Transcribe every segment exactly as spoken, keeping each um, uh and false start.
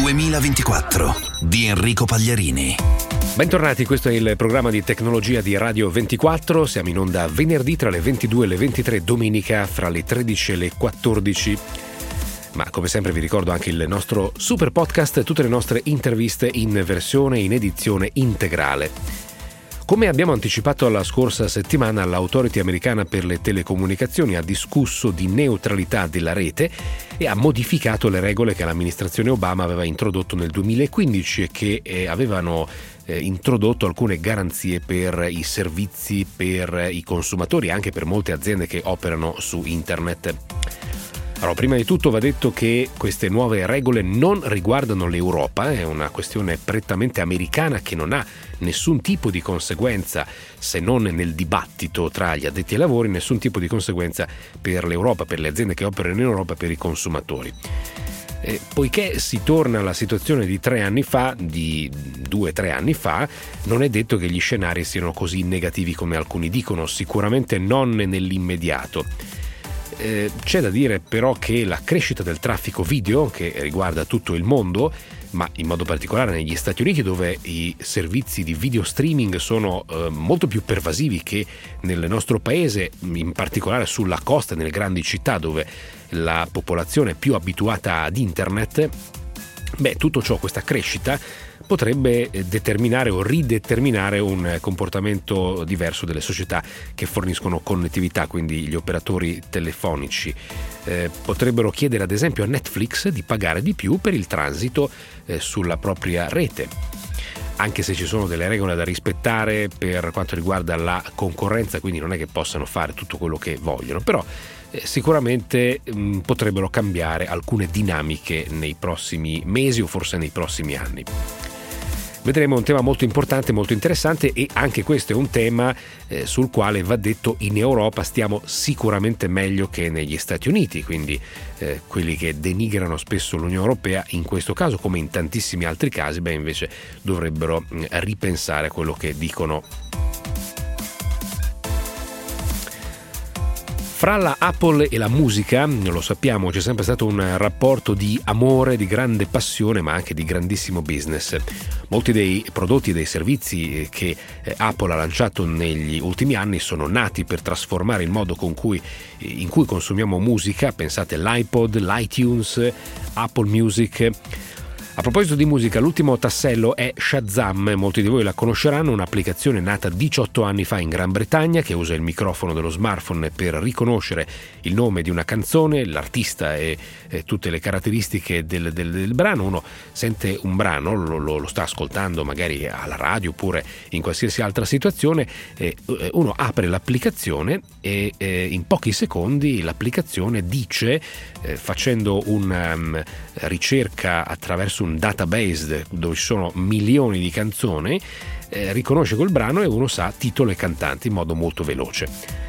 duemilaventiquattro di Enrico Pagliarini. Bentornati, questo è il programma di tecnologia di Radio ventiquattro. Siamo in onda venerdì tra le ventidue e le ventitré, domenica fra le tredici e le quattordici. Ma come sempre vi ricordo anche il nostro super podcast, tutte le nostre interviste in versione, in edizione integrale. Come abbiamo anticipato la scorsa settimana, l'Authority americana per le telecomunicazioni ha discusso di neutralità della rete e ha modificato le regole che l'amministrazione Obama aveva introdotto nel duemilaquindici e che eh, avevano eh, introdotto alcune garanzie per i servizi, per i consumatori e anche per molte aziende che operano su internet. Allora, prima di tutto va detto che queste nuove regole non riguardano l'Europa, è una questione prettamente americana che non ha nessun tipo di conseguenza, se non nel dibattito tra gli addetti ai lavori, nessun tipo di conseguenza per l'Europa, per le aziende che operano in Europa, per i consumatori. Eh, poiché si torna alla situazione di tre anni fa, di due o tre anni fa, non è detto che gli scenari siano così negativi come alcuni dicono, sicuramente non nell'immediato. Eh, c'è da dire però che la crescita del traffico video, che riguarda tutto il mondo, ma in modo particolare negli Stati Uniti, dove i servizi di video streaming sono eh, molto più pervasivi che nel nostro paese, in particolare sulla costa, nelle grandi città dove la popolazione è più abituata ad internet, beh, tutto ciò, questa crescita potrebbe determinare o rideterminare un comportamento diverso delle società che forniscono connettività, quindi gli operatori telefonici. Eh, potrebbero chiedere ad esempio a Netflix di pagare di più per il transito eh, sulla propria rete. Anche se ci sono delle regole da rispettare per quanto riguarda la concorrenza, quindi non è che possano fare tutto quello che vogliono, però eh, sicuramente mh, potrebbero cambiare alcune dinamiche nei prossimi mesi o forse nei prossimi anni. Vedremo un tema molto importante, molto interessante, e anche questo è un tema eh, sul quale va detto in Europa stiamo sicuramente meglio che negli Stati Uniti, quindi eh, quelli che denigrano spesso l'Unione Europea in questo caso come in tantissimi altri casi, beh invece dovrebbero mh, ripensare a quello che dicono. Fra la Apple e la musica, lo sappiamo, c'è sempre stato un rapporto di amore, di grande passione, ma anche di grandissimo business. Molti dei prodotti e dei servizi che Apple ha lanciato negli ultimi anni sono nati per trasformare il modo con cui, in cui consumiamo musica. Pensate all'iPod, l'iTunes, Apple Music. A proposito di musica, l'ultimo tassello è Shazam. Molti di voi la conosceranno, un'applicazione nata diciotto anni fa in Gran Bretagna che usa il microfono dello smartphone per riconoscere il nome di una canzone, l'artista e, e tutte le caratteristiche del, del, del brano. Uno sente un brano, lo, lo, lo sta ascoltando magari alla radio oppure in qualsiasi altra situazione, e uno apre l'applicazione e eh, in pochi secondi l'applicazione dice, eh, facendo una um, ricerca attraverso un database dove ci sono milioni di canzoni, eh, riconosce quel brano e uno sa titolo e cantante in modo molto veloce.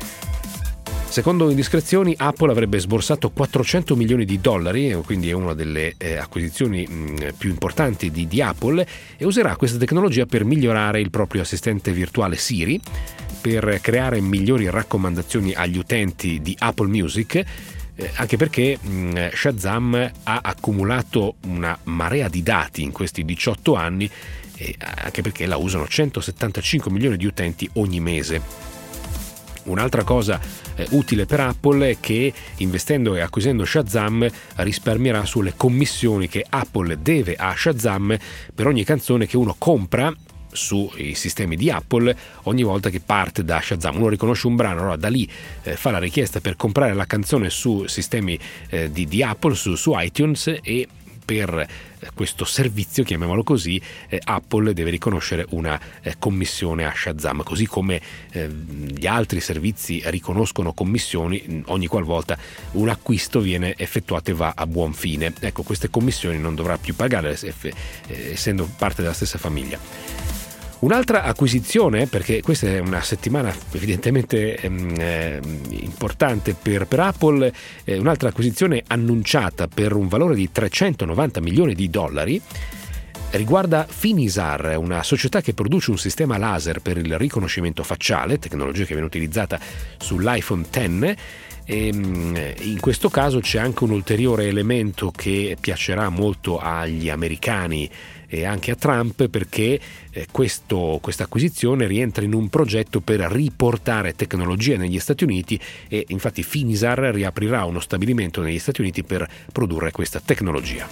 Secondo indiscrezioni, Apple avrebbe sborsato quattrocento milioni di dollari, quindi è una delle eh, acquisizioni mh, più importanti di, di Apple, e userà questa tecnologia per migliorare il proprio assistente virtuale Siri, per creare migliori raccomandazioni agli utenti di Apple Music, Eh, anche perché mh, Shazam ha accumulato una marea di dati in questi diciotto anni, e anche perché la usano centosettantacinque milioni di utenti ogni mese. Un'altra cosa eh, utile per Apple è che investendo e acquisendo Shazam risparmierà sulle commissioni che Apple deve a Shazam per ogni canzone che uno compra sui sistemi di Apple ogni volta che parte da Shazam. Uno riconosce un brano, allora da lì eh, fa la richiesta per comprare la canzone su sistemi eh, di, di Apple, su, su iTunes, e per questo servizio, chiamiamolo così, eh, Apple deve riconoscere una eh, commissione a Shazam, così come eh, gli altri servizi riconoscono commissioni ogni qualvolta un acquisto viene effettuato e va a buon fine. Ecco, queste commissioni non dovrà più pagare, eh, essendo parte della stessa famiglia. Un'altra acquisizione, perché questa è una settimana evidentemente eh, importante per, per Apple, eh, un'altra acquisizione annunciata per un valore di trecentonovanta milioni di dollari riguarda Finisar, una società che produce un sistema laser per il riconoscimento facciale, tecnologia che viene utilizzata sull'iPhone X. E in questo caso c'è anche un ulteriore elemento che piacerà molto agli americani e anche a Trump, perché questo, questa acquisizione rientra in un progetto per riportare tecnologia negli Stati Uniti, e infatti Finisar riaprirà uno stabilimento negli Stati Uniti per produrre questa tecnologia.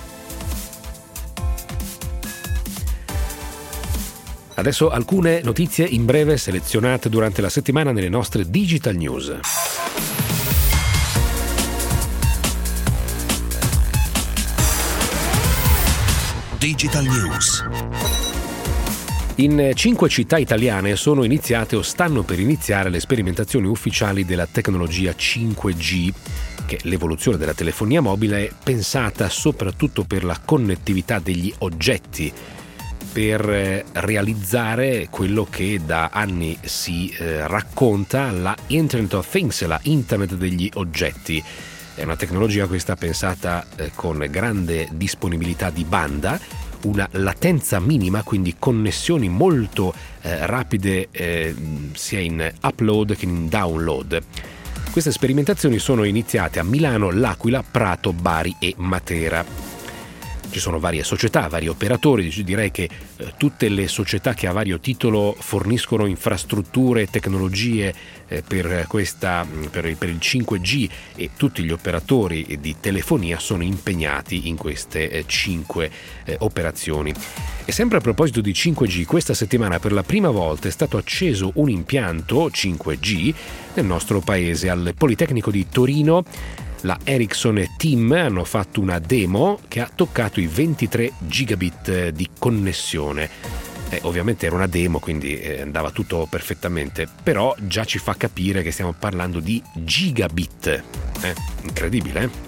Adesso alcune notizie in breve selezionate durante la settimana nelle nostre Digital News. Digital News. In cinque città italiane sono iniziate o stanno per iniziare le sperimentazioni ufficiali della tecnologia cinque G, che è l'evoluzione della telefonia mobile pensata soprattutto per la connettività degli oggetti, per realizzare quello che da anni si eh, racconta la Internet of Things, la Internet degli oggetti. È una tecnologia questa pensata eh, con grande disponibilità di banda, una latenza minima, quindi connessioni molto eh, rapide eh, sia in upload che in download. Queste sperimentazioni sono iniziate a Milano, L'Aquila, Prato, Bari e Matera. Ci sono varie società, vari operatori, direi che eh, tutte le società che a vario titolo forniscono infrastrutture e tecnologie eh, per, questa, per, il, per il cinque G, e tutti gli operatori di telefonia sono impegnati in queste eh, cinque eh, operazioni. E sempre a proposito di cinque G, questa settimana per la prima volta è stato acceso un impianto cinque G nel nostro paese, al Politecnico di Torino. La Ericsson e Team hanno fatto una demo che ha toccato i ventitré gigabit di connessione. Eh, ovviamente era una demo, quindi eh, andava tutto perfettamente, però già ci fa capire che stiamo parlando di gigabit. Eh, incredibile, eh?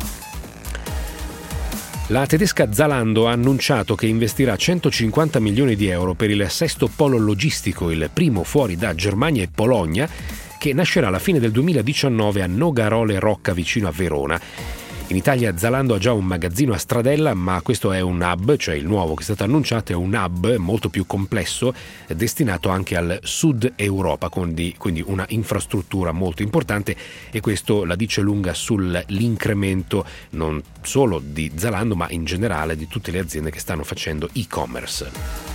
La tedesca Zalando ha annunciato che investirà centocinquanta milioni di euro per il sesto polo logistico, il primo fuori da Germania e Polonia, che nascerà alla fine del duemiladiciannove a Nogarole Rocca, vicino a Verona. In Italia Zalando ha già un magazzino a Stradella, ma questo è un hub, cioè il nuovo che è stato annunciato è un hub molto più complesso, destinato anche al sud Europa, quindi, quindi una infrastruttura molto importante, e questo la dice lunga sull'incremento non solo di Zalando, ma in generale di tutte le aziende che stanno facendo e-commerce.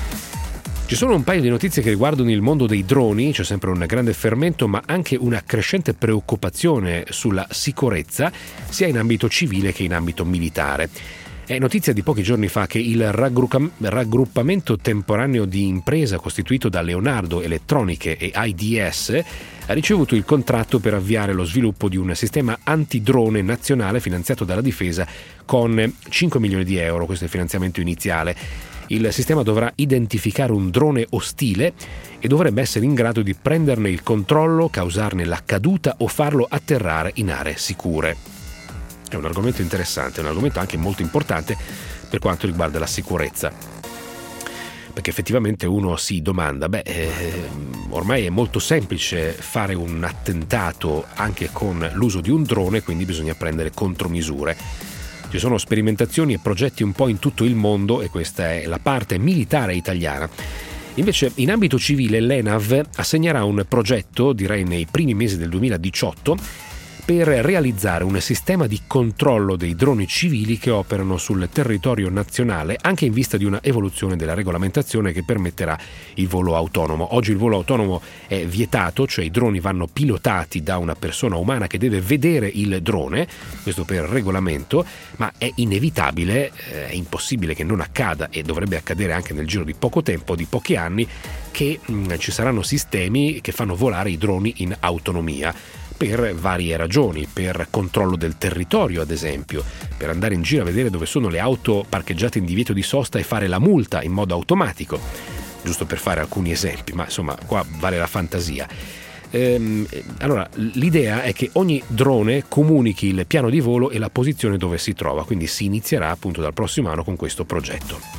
Ci sono un paio di notizie che riguardano il mondo dei droni, c'è sempre un grande fermento, ma anche una crescente preoccupazione sulla sicurezza, sia in ambito civile che in ambito militare. È notizia di pochi giorni fa che il raggruppamento temporaneo di impresa costituito da Leonardo Elettroniche e I D S ha ricevuto il contratto per avviare lo sviluppo di un sistema antidrone nazionale finanziato dalla Difesa con cinque milioni di euro, questo è il finanziamento iniziale. Il sistema dovrà identificare un drone ostile e dovrebbe essere in grado di prenderne il controllo, causarne la caduta o farlo atterrare in aree sicure. È un argomento interessante, è un argomento anche molto importante per quanto riguarda la sicurezza. Perché effettivamente uno si domanda, beh, eh, ormai è molto semplice fare un attentato anche con l'uso di un drone, quindi bisogna prendere contromisure. Ci sono sperimentazioni e progetti un po' in tutto il mondo, e questa è la parte militare italiana. Invece in ambito civile l'ENAV assegnerà un progetto, direi nei primi mesi del duemiladiciotto, per realizzare un sistema di controllo dei droni civili che operano sul territorio nazionale, anche in vista di una evoluzione della regolamentazione che permetterà il volo autonomo. Oggi il volo autonomo è vietato, cioè i droni vanno pilotati da una persona umana che deve vedere il drone, questo per regolamento, ma è inevitabile, è impossibile che non accada, e dovrebbe accadere anche nel giro di poco tempo, di pochi anni, che mh, ci saranno sistemi che fanno volare i droni in autonomia. Per varie ragioni, per controllo del territorio ad esempio, per andare in giro a vedere dove sono le auto parcheggiate in divieto di sosta e fare la multa in modo automatico, giusto per fare alcuni esempi, ma insomma qua vale la fantasia. Ehm, allora l'idea è che ogni drone comunichi il piano di volo e la posizione dove si trova, quindi si inizierà appunto dal prossimo anno con questo progetto.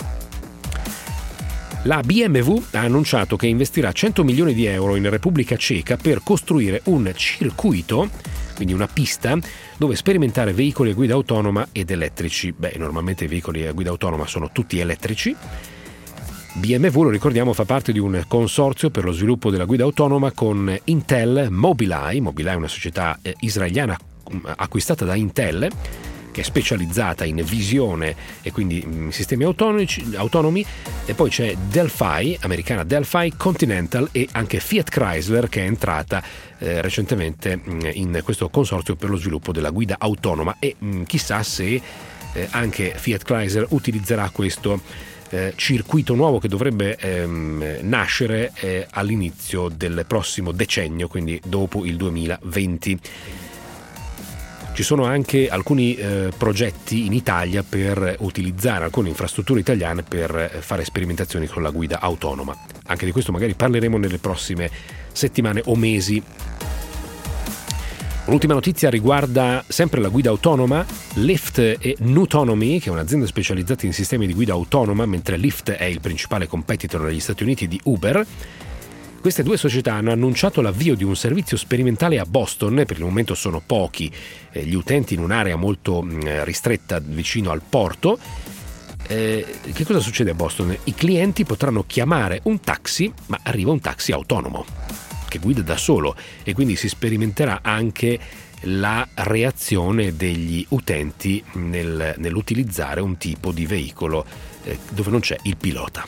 La B M W ha annunciato che investirà cento milioni di euro in Repubblica Ceca per costruire un circuito quindi una pista dove sperimentare veicoli a guida autonoma ed elettrici. Beh, normalmente i veicoli a guida autonoma sono tutti elettrici. B M W, lo ricordiamo, fa parte di un consorzio per lo sviluppo della guida autonoma con Intel Mobileye. Mobileye è una società eh, israeliana acquistata da Intel, che è specializzata in visione e quindi mh, sistemi autonomici, autonomi, e poi c'è Delphi, americana Delphi, Continental e anche Fiat Chrysler, che è entrata eh, recentemente mh, in questo consorzio per lo sviluppo della guida autonoma, e mh, chissà se eh, anche Fiat Chrysler utilizzerà questo Eh, circuito nuovo che dovrebbe ehm, nascere eh, all'inizio del prossimo decennio, quindi dopo il duemilaventi. Ci sono anche alcuni eh, progetti in Italia per utilizzare alcune infrastrutture italiane per eh, fare sperimentazioni con la guida autonoma. Anche di questo magari parleremo nelle prossime settimane o mesi. L'ultima notizia riguarda sempre la guida autonoma. Lyft e Nutonomy, che è un'azienda specializzata in sistemi di guida autonoma, mentre Lyft è il principale competitor negli Stati Uniti di Uber. Queste due società hanno annunciato l'avvio di un servizio sperimentale a Boston. Per il momento sono pochi eh, gli utenti in un'area molto mh, ristretta vicino al porto. Eh, che cosa succede a Boston? I clienti potranno chiamare un taxi, ma arriva un taxi autonomo che guida da solo, e quindi si sperimenterà anche la reazione degli utenti nel, nell'utilizzare un tipo di veicolo eh, dove non c'è il pilota.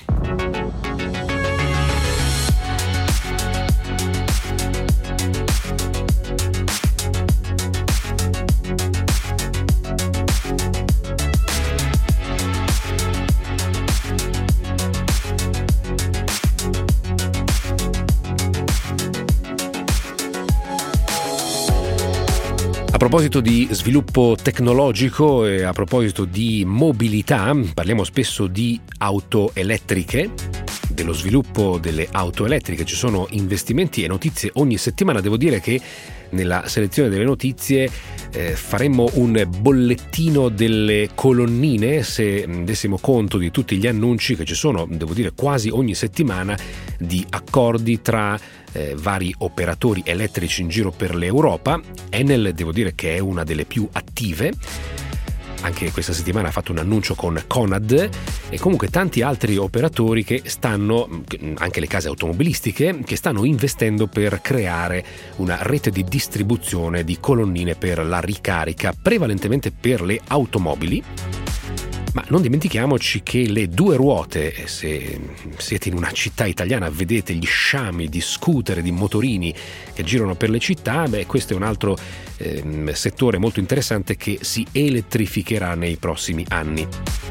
A proposito di sviluppo tecnologico e a proposito di mobilità, parliamo spesso di auto elettriche, dello sviluppo delle auto elettriche. Ci sono investimenti e notizie ogni settimana. Devo dire che nella selezione delle notizie eh, faremmo un bollettino delle colonnine se dessimo conto di tutti gli annunci che ci sono, devo dire, quasi ogni settimana, di accordi tra eh, vari operatori elettrici in giro per l'Europa. Enel, devo dire che è una delle più attive. Anche questa settimana ha fatto un annuncio con Conad, e comunque tanti altri operatori che stanno, anche le case automobilistiche, che stanno investendo per creare una rete di distribuzione di colonnine per la ricarica, prevalentemente per le automobili. Ma non dimentichiamoci che le due ruote, se siete in una città italiana vedete gli sciami di scooter e di motorini che girano per le città, beh, questo è un altro eh, settore molto interessante che si elettrificherà nei prossimi anni.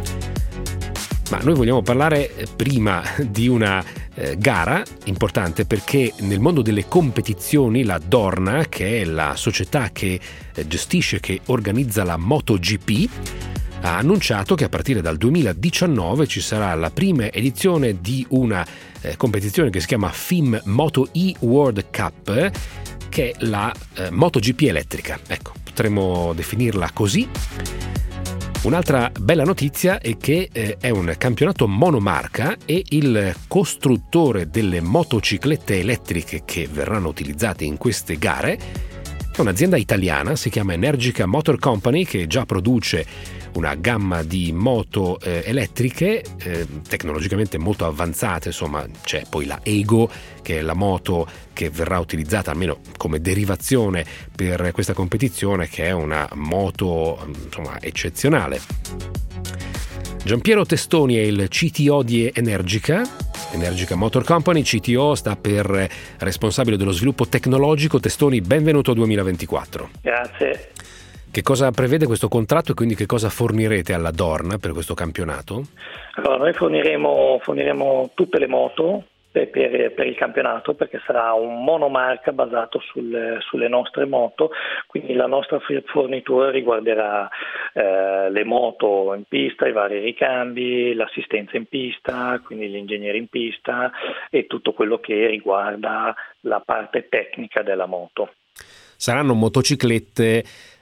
Ma noi vogliamo parlare prima di una eh, gara importante, perché nel mondo delle competizioni la Dorna, che è la società che eh, gestisce, che organizza la MotoGP, ha annunciato che a partire dal duemiladiciannove ci sarà la prima edizione di una eh, competizione che si chiama F I M Moto E World Cup, che è la eh, MotoGP elettrica. Ecco, potremmo definirla così. Un'altra bella notizia è che eh, è un campionato monomarca, e il costruttore delle motociclette elettriche che verranno utilizzate in queste gare è un'azienda italiana, si chiama Energica Motor Company, che già produce una gamma di moto eh, elettriche eh, tecnologicamente molto avanzate. Insomma, c'è poi la Ego, che è la moto che verrà utilizzata almeno come derivazione per questa competizione, che è una moto insomma eccezionale. Giampiero Testoni è il C T O di Energica, Energica Motor Company. C T O sta per responsabile dello sviluppo tecnologico. Testoni, benvenuto duemilaventiquattro. Grazie. Che cosa prevede questo contratto e quindi che cosa fornirete alla Dorna per questo campionato? Allora, noi forniremo, forniremo tutte le moto per, per, per il campionato, perché sarà un monomarca basato sul, sulle nostre moto, quindi la nostra fornitura riguarderà eh, le moto in pista, i vari ricambi, l'assistenza in pista, quindi gli ingegneri in pista e tutto quello che riguarda la parte tecnica della moto. Saranno motociclette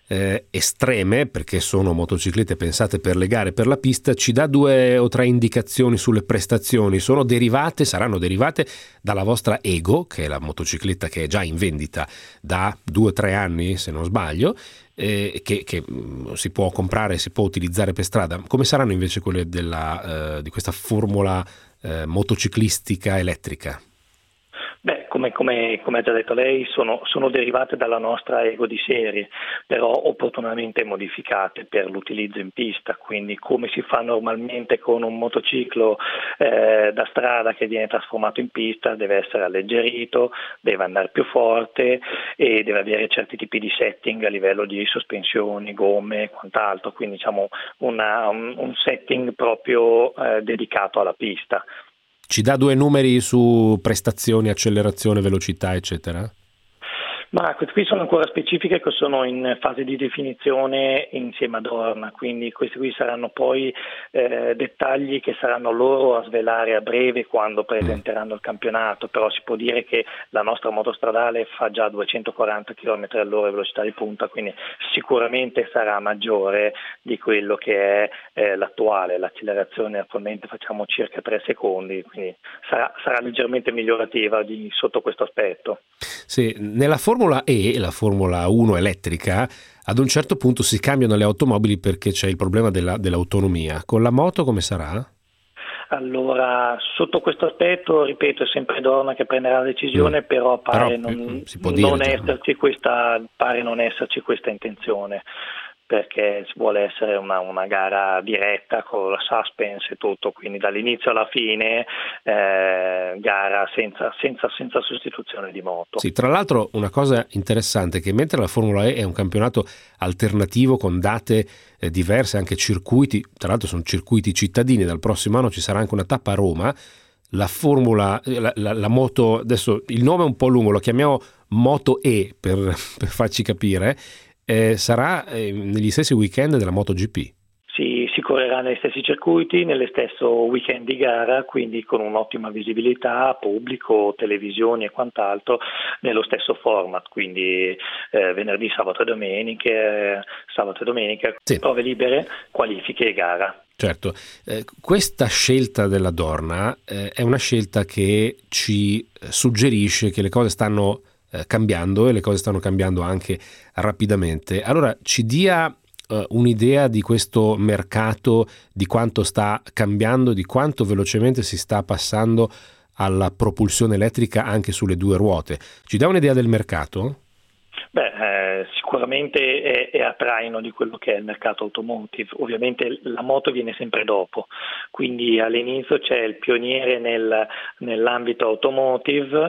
eh, estreme, perché sono motociclette pensate per le gare, per la pista. Ci dà due o tre indicazioni sulle prestazioni? Sono derivate, saranno derivate dalla vostra Ego, che è la motocicletta che è già in vendita da due o tre anni, se non sbaglio, eh, che, che mh, si può comprare, si può utilizzare per strada. Come saranno invece quelle della, eh, di questa formula eh, motociclistica elettrica? Beh, come, come, come ha già detto lei, sono, sono derivate dalla nostra Ego di serie, però opportunamente modificate per l'utilizzo in pista, quindi come si fa normalmente con un motociclo eh, da strada che viene trasformato in pista, deve essere alleggerito, deve andare più forte e deve avere certi tipi di setting a livello di sospensioni, gomme e quant'altro, quindi diciamo una, un, un setting proprio eh, dedicato alla pista. Ci dà due numeri su prestazioni, accelerazione, velocità, eccetera? Ma queste qui sono ancora specifiche che sono in fase di definizione insieme a Dorna, quindi questi qui saranno poi eh, dettagli che saranno loro a svelare a breve quando presenteranno il campionato, però si può dire che la nostra motostradale fa già duecentoquaranta chilometri all'ora velocità di punta, quindi sicuramente sarà maggiore di quello che è eh, l'attuale. L'accelerazione attualmente facciamo circa tre secondi, quindi sarà, sarà leggermente migliorativa di, sotto questo aspetto. Sì, nella Formula E, la Formula uno elettrica, ad un certo punto si cambiano le automobili perché c'è il problema della, dell'autonomia. Con la moto come sarà? Allora, sotto questo aspetto, ripeto, è sempre Dorna che prenderà la decisione, mm. però pare però, non, si può dire, non esserci questa, pare non esserci questa intenzione, perché si vuole essere una, una gara diretta con la suspense e tutto, quindi dall'inizio alla fine eh, gara senza, senza, senza sostituzione di moto. Sì, tra l'altro una cosa interessante è che mentre la Formula E è un campionato alternativo con date eh, diverse, anche circuiti, tra l'altro sono circuiti cittadini, dal prossimo anno ci sarà anche una tappa a Roma, la Formula, la, la, la moto, adesso il nome è un po' lungo, lo chiamiamo Moto E per, per farci capire, Eh, sarà eh, negli stessi weekend della MotoGP. Si, si correrà negli stessi circuiti, nello stesso weekend di gara, quindi con un'ottima visibilità, pubblico, televisioni e quant'altro, nello stesso format, quindi eh, venerdì, sabato e domenica, eh, sabato e domenica, sì. Prove libere, qualifiche e gara. Certo, eh, questa scelta della Dorna eh, è una scelta che ci suggerisce che le cose stanno cambiando e le cose stanno cambiando anche rapidamente. Allora ci dia uh, un'idea di questo mercato, di quanto sta cambiando, di quanto velocemente si sta passando alla propulsione elettrica anche sulle due ruote. Ci dà un'idea del mercato? Beh, eh, sicuramente è, è a traino di quello che è il mercato automotive. Ovviamente la moto viene sempre dopo, quindi all'inizio c'è il pioniere nel, nell'ambito automotive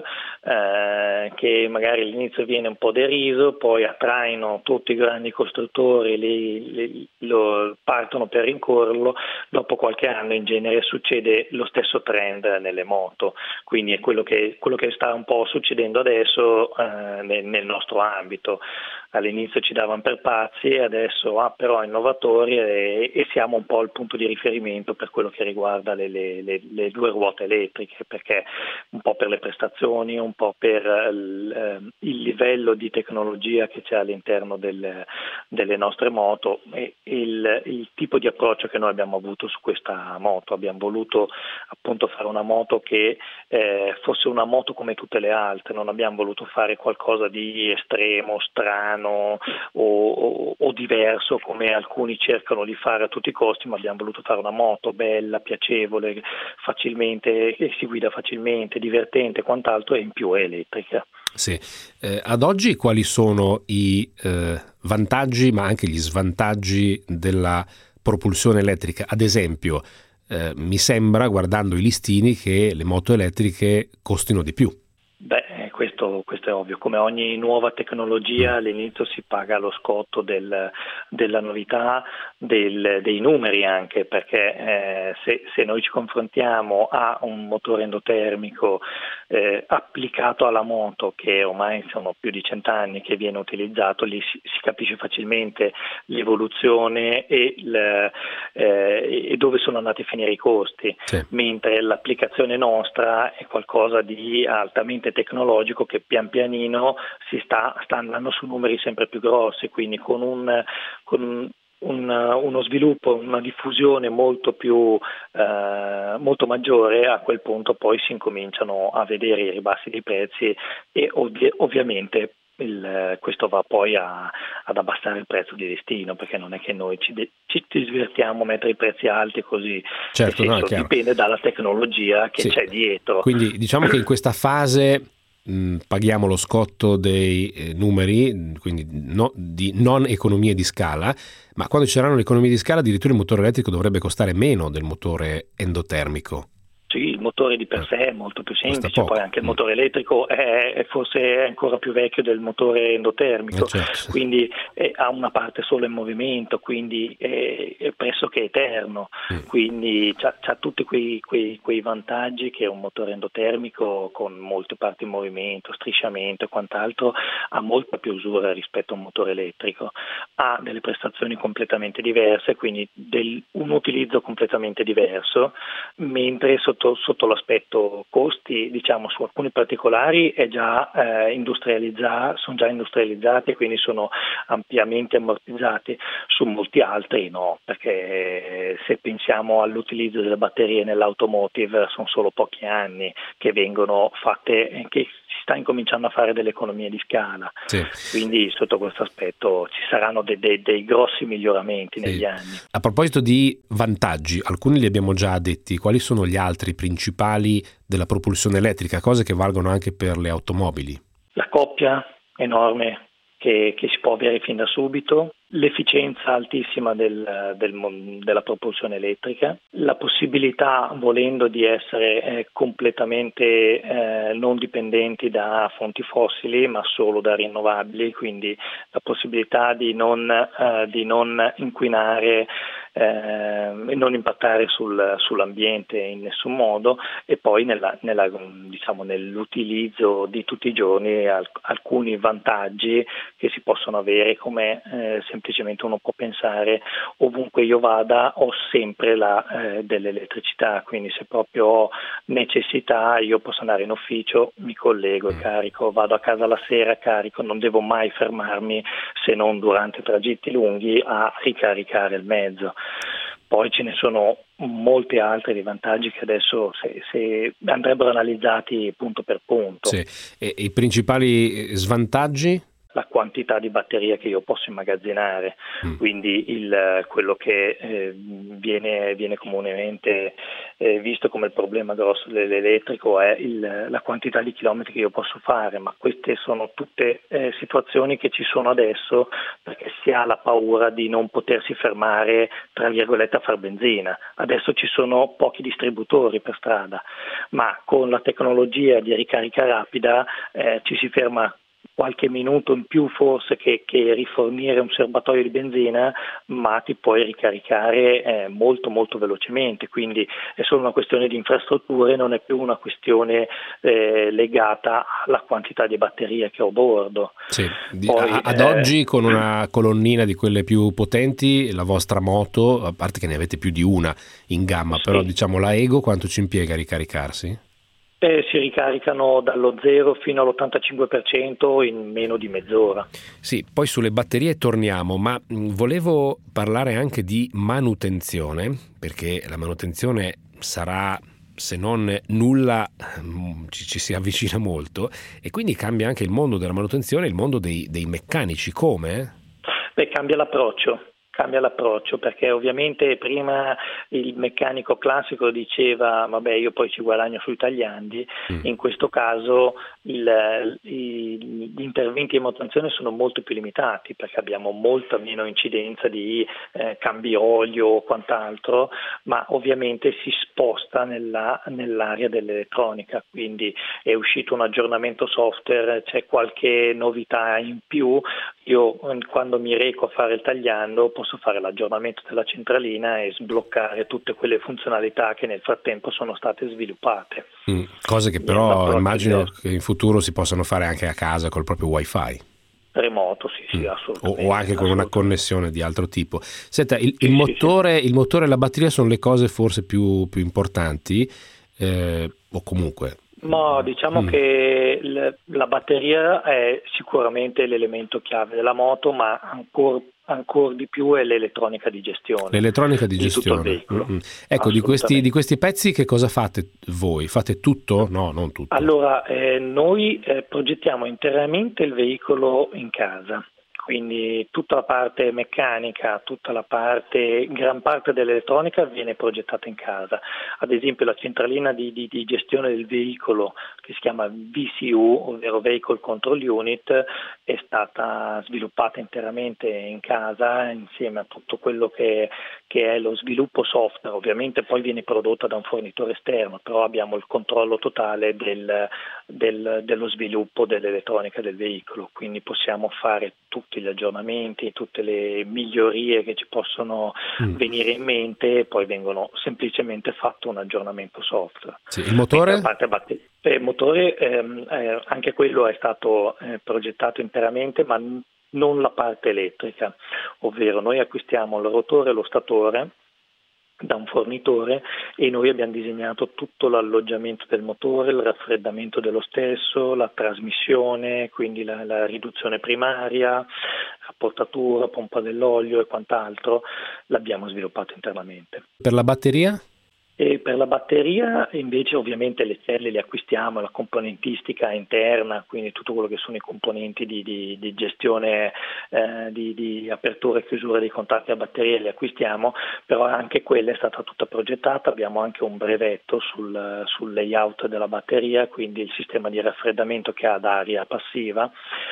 eh, che magari all'inizio viene un po' deriso, poi a traino tutti i grandi costruttori li, li, lo partono per rincorrerlo, dopo qualche anno in genere succede lo stesso trend nelle moto, quindi è quello che, quello che sta un po' succedendo adesso eh, nel, nel nostro ambito. All'inizio ci davano per pazzi e adesso ah, però innovatori e, e siamo un po' il punto di riferimento per quello che riguarda le, le, le, le due ruote elettriche, perché un po' per le prestazioni, un po' per il, il livello di tecnologia che c'è all'interno del, delle nostre moto e il, il tipo di approccio che noi abbiamo avuto su questa moto. Abbiamo voluto appunto fare una moto che eh, fosse una moto come tutte le altre, non abbiamo voluto fare qualcosa di estremo, strano o, o, o diverso come alcuni cercano di fare a tutti i costi, ma abbiamo voluto fare una moto bella, piacevole, facilmente, che si guida facilmente, divertente, quant'altro, e in più è elettrica. Sì. Eh, ad oggi quali sono i eh, vantaggi ma anche gli svantaggi della propulsione elettrica? Ad esempio, eh, mi sembra, guardando i listini, che le moto elettriche costino di più. Beh, questo, questo è ovvio, come ogni nuova tecnologia all'inizio si paga lo scotto del, della novità, del, dei numeri anche, perché eh, se, se noi ci confrontiamo a un motore endotermico eh, applicato alla moto, che ormai sono più di cent'anni che viene utilizzato, lì si, si capisce facilmente l'evoluzione e, il, eh, e dove sono andati a finire i costi, sì. Mentre l'applicazione nostra è qualcosa di altamente tecnologico che pian pianino si sta, sta andando su numeri sempre più grossi, quindi con un, con un, uno sviluppo, una diffusione molto più eh, molto maggiore, a quel punto poi si incominciano a vedere i ribassi dei prezzi e ovvi- ovviamente Il, questo va poi a, ad abbassare il prezzo di listino, perché non è che noi ci, de, ci, ci divertiamo a mettere i prezzi alti così, certo, nel no, senso, è chiaro. dipende dalla tecnologia che sì. c'è dietro. Quindi diciamo che in questa fase mh, paghiamo lo scotto dei eh, numeri, quindi no, di non economie di scala, ma quando ci saranno le economie di scala addirittura il motore elettrico dovrebbe costare meno del motore endotermico. Sì, il motore di per sé è molto più semplice, poco. poi anche il Mm. motore elettrico è, è forse ancora più vecchio del motore endotermico, Eh, certo. quindi eh, ha una parte solo in movimento, quindi è, è pressoché eterno, Mm. quindi ha tutti quei, quei, quei vantaggi che un motore endotermico con molte parti in movimento, strisciamento e quant'altro ha molta più usura rispetto a un motore elettrico, ha delle prestazioni completamente diverse, quindi del, un utilizzo completamente diverso, mentre sotto Sotto, sotto l'aspetto costi, diciamo, su alcuni particolari è già eh, industrializzato, sono già industrializzati e quindi sono ampiamente ammortizzati, su molti altri no, perché eh, se pensiamo all'utilizzo delle batterie nell'automotive sono solo pochi anni che vengono fatte, che si sta incominciando a fare delle economie di scala, Sì. quindi sotto questo aspetto ci saranno dei, dei, dei grossi miglioramenti Sì. negli anni. A proposito di vantaggi, alcuni li abbiamo già detti, quali sono gli altri principali della propulsione elettrica, cose che valgono anche per le automobili? La coppia enorme che, che si può avere fin da subito, l'efficienza altissima del, del, della propulsione elettrica, la possibilità, volendo, di essere eh, completamente eh, non dipendenti da fonti fossili ma solo da rinnovabili, quindi la possibilità di non, eh, di non inquinare e eh, non impattare sul, sull'ambiente in nessun modo, e poi nella, nella, diciamo, nell'utilizzo di tutti i giorni al, alcuni vantaggi che si possono avere, come eh, semplicemente uno può pensare ovunque io vada ho sempre la, eh, dell'elettricità, quindi se proprio ho necessità io posso andare in ufficio, mi collego e carico, vado a casa la sera, carico, non devo mai fermarmi se non durante tragitti lunghi a ricaricare il mezzo. Poi ce ne sono molti altri di vantaggi che adesso se, se andrebbero analizzati punto per punto. Sì. E i principali svantaggi? La quantità di batteria che io posso immagazzinare, mm. quindi il, quello che eh, viene, viene comunemente eh, visto come il problema grosso dell'elettrico è il, la quantità di chilometri che io posso fare, ma queste sono tutte eh, situazioni che ci sono adesso perché si ha la paura di non potersi fermare, tra virgolette, a far benzina. Adesso ci sono pochi distributori per strada, ma con la tecnologia di ricarica rapida eh, ci si ferma qualche minuto in più forse che, che rifornire un serbatoio di benzina, ma ti puoi ricaricare eh, molto molto velocemente, quindi è solo una questione di infrastrutture, non è più una questione eh, legata alla quantità di batteria che ho a bordo. Sì. Poi, a, ad eh, oggi con una colonnina di quelle più potenti, la vostra moto, a parte che ne avete più di una in gamma, sì. però diciamo la Ego quanto ci impiega a ricaricarsi? Eh, si ricaricano dallo zero fino all'ottantacinque per cento in meno di mezz'ora. Sì, poi sulle batterie torniamo, ma mh, volevo parlare anche di manutenzione, perché la manutenzione sarà, se non nulla, mh, ci, ci si avvicina molto, e quindi cambia anche il mondo della manutenzione, il mondo dei, dei meccanici. Come? Beh, cambia l'approccio. Cambia l'approccio perché ovviamente prima il meccanico classico diceva vabbè io poi ci guadagno sui tagliandi, mm. in questo caso il, il, gli interventi di manutenzione sono molto più limitati perché abbiamo molta meno incidenza di eh, cambi olio o quant'altro, ma ovviamente si sposta nella, nell'area dell'elettronica, quindi è uscito un aggiornamento software, c'è qualche novità in più, io quando mi reco a fare il tagliando posso fare l'aggiornamento della centralina e sbloccare tutte quelle funzionalità che nel frattempo sono state sviluppate. Mm, cose che però immagino che in futuro si possano fare anche a casa col proprio wifi. Remoto, sì, sì, mm. assolutamente. O, o anche con una connessione di altro tipo. Senta, il, sì, il, sì, motore, sì. il motore e la batteria sono le cose forse più, più importanti, eh, o comunque Ma diciamo mm. che l- la batteria è sicuramente l'elemento chiave della moto, ma ancora ancora di più è l'elettronica di gestione. L'elettronica di, di gestione. Tutto il veicolo. Mm-hmm. Ecco, di questi, di questi pezzi che cosa fate voi? Fate tutto? No, non tutto. Allora, eh, noi eh, progettiamo interamente il veicolo in casa. Quindi tutta la parte meccanica, tutta la parte, gran parte dell'elettronica viene progettata in casa. Ad esempio la centralina di, di, di gestione del veicolo, che si chiama V C U, ovvero Vehicle Control Unit, è stata sviluppata interamente in casa insieme a tutto quello che, che è lo sviluppo software. Ovviamente poi viene prodotta da un fornitore esterno, però abbiamo il controllo totale del, del, dello sviluppo dell'elettronica del veicolo, quindi possiamo fare tutti gli aggiornamenti, tutte le migliorie che ci possono mm. venire in mente, e poi vengono semplicemente fatto un aggiornamento software. Sì, il motore? A parte batter- il motore ehm, eh, anche quello è stato eh, progettato interamente, ma n- non la parte elettrica, ovvero noi acquistiamo il rotore e lo statore da un fornitore e noi abbiamo disegnato tutto l'alloggiamento del motore, il raffreddamento dello stesso, la trasmissione, quindi la, la riduzione primaria, portatura, pompa dell'olio e quant'altro, l'abbiamo sviluppato internamente. Per la batteria? E per la batteria invece ovviamente le celle le acquistiamo, la componentistica interna, quindi tutto quello che sono i componenti di, di, di gestione eh, di, di apertura e chiusura dei contatti a batteria li acquistiamo, però anche quella è stata tutta progettata, abbiamo anche un brevetto sul, sul layout della batteria, quindi il sistema di raffreddamento che ha ad aria passiva,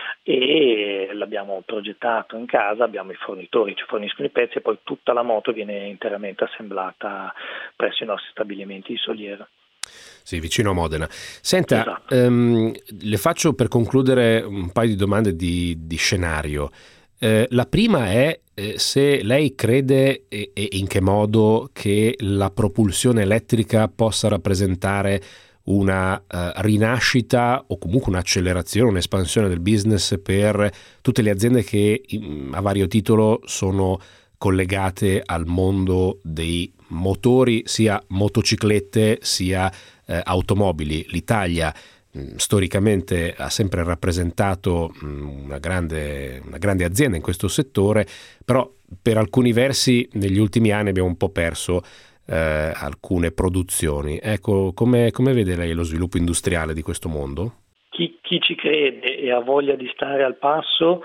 e l'abbiamo progettato in casa, abbiamo i fornitori, ci forniscono i pezzi e poi tutta la moto viene interamente assemblata presso i nostri stabilimenti di Soliera. Sì, vicino a Modena. Senta, esatto. ehm, le faccio per concludere un paio di domande di, di scenario. Eh, la prima è eh, se lei crede e, e in che modo che la propulsione elettrica possa rappresentare una uh, rinascita o comunque un'accelerazione, un'espansione del business per tutte le aziende che in, a vario titolo sono collegate al mondo dei motori, sia motociclette sia eh, automobili. L'Italia mh, storicamente ha sempre rappresentato mh, una grande, una grande azienda in questo settore, però per alcuni versi negli ultimi anni abbiamo un po' perso Eh, alcune produzioni. Ecco, come, come vede lei lo sviluppo industriale di questo mondo? Chi, chi ci crede e ha voglia di stare al passo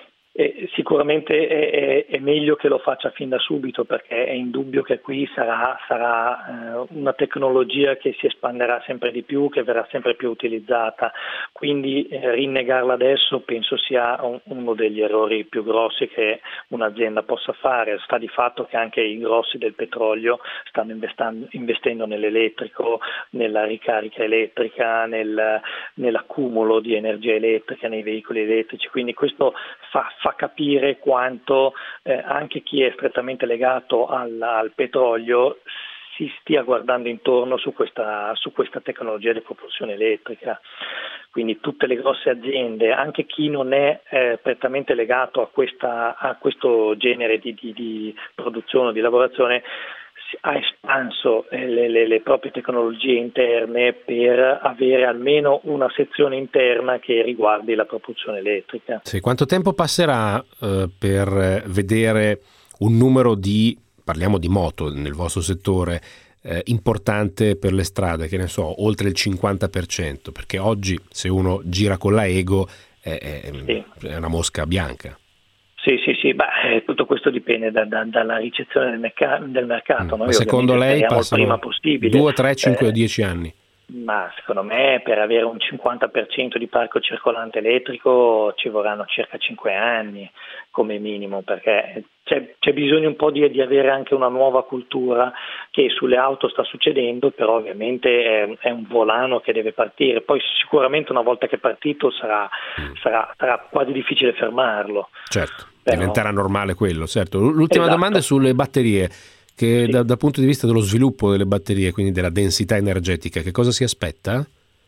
eh, sicuramente è, è, è meglio che lo faccia fin da subito, perché è indubbio che qui sarà, sarà eh, una tecnologia che si espanderà sempre di più, che verrà sempre più utilizzata, quindi eh, rinnegarla adesso penso sia un, uno degli errori più grossi che un'azienda possa fare. Sta di fatto che anche i grossi del petrolio stanno investendo nell'elettrico, nella ricarica elettrica, nel, nell'accumulo di energia elettrica nei veicoli elettrici, quindi questo fa, fa capire quanto eh, anche chi è strettamente legato al, al petrolio si stia guardando intorno su questa, su questa tecnologia di propulsione elettrica. Quindi tutte le grosse aziende, anche chi non è eh, prettamente legato a, questa, a questo genere di, di, di produzione o di lavorazione, ha espanso le, le, le proprie tecnologie interne per avere almeno una sezione interna che riguardi la propulsione elettrica. Sì, quanto tempo passerà eh, per vedere un numero di, parliamo di moto nel vostro settore, eh, importante per le strade, che ne so, oltre il cinquanta per cento? Perché oggi se uno gira con la Ego è, è, sì. è una mosca bianca. Sì, sì, sì, beh, tutto questo dipende da, da, dalla ricezione del, merc- del mercato. Mm. Noi Ma secondo lei passano il prima possibile. due, tre, cinque eh, o dieci anni? Ma secondo me per avere un cinquanta per cento di parco circolante elettrico ci vorranno circa cinque anni come minimo, perché c'è, c'è bisogno un po' di, di avere anche una nuova cultura che sulle auto sta succedendo, però ovviamente è, è un volano che deve partire. Poi sicuramente una volta che è partito sarà, mm. sarà, sarà quasi difficile fermarlo. Certo, però diventerà normale quello, certo. L'ultima esatto. domanda è sulle batterie, che sì. da, dal punto di vista dello sviluppo delle batterie, quindi della densità energetica, che cosa si aspetta?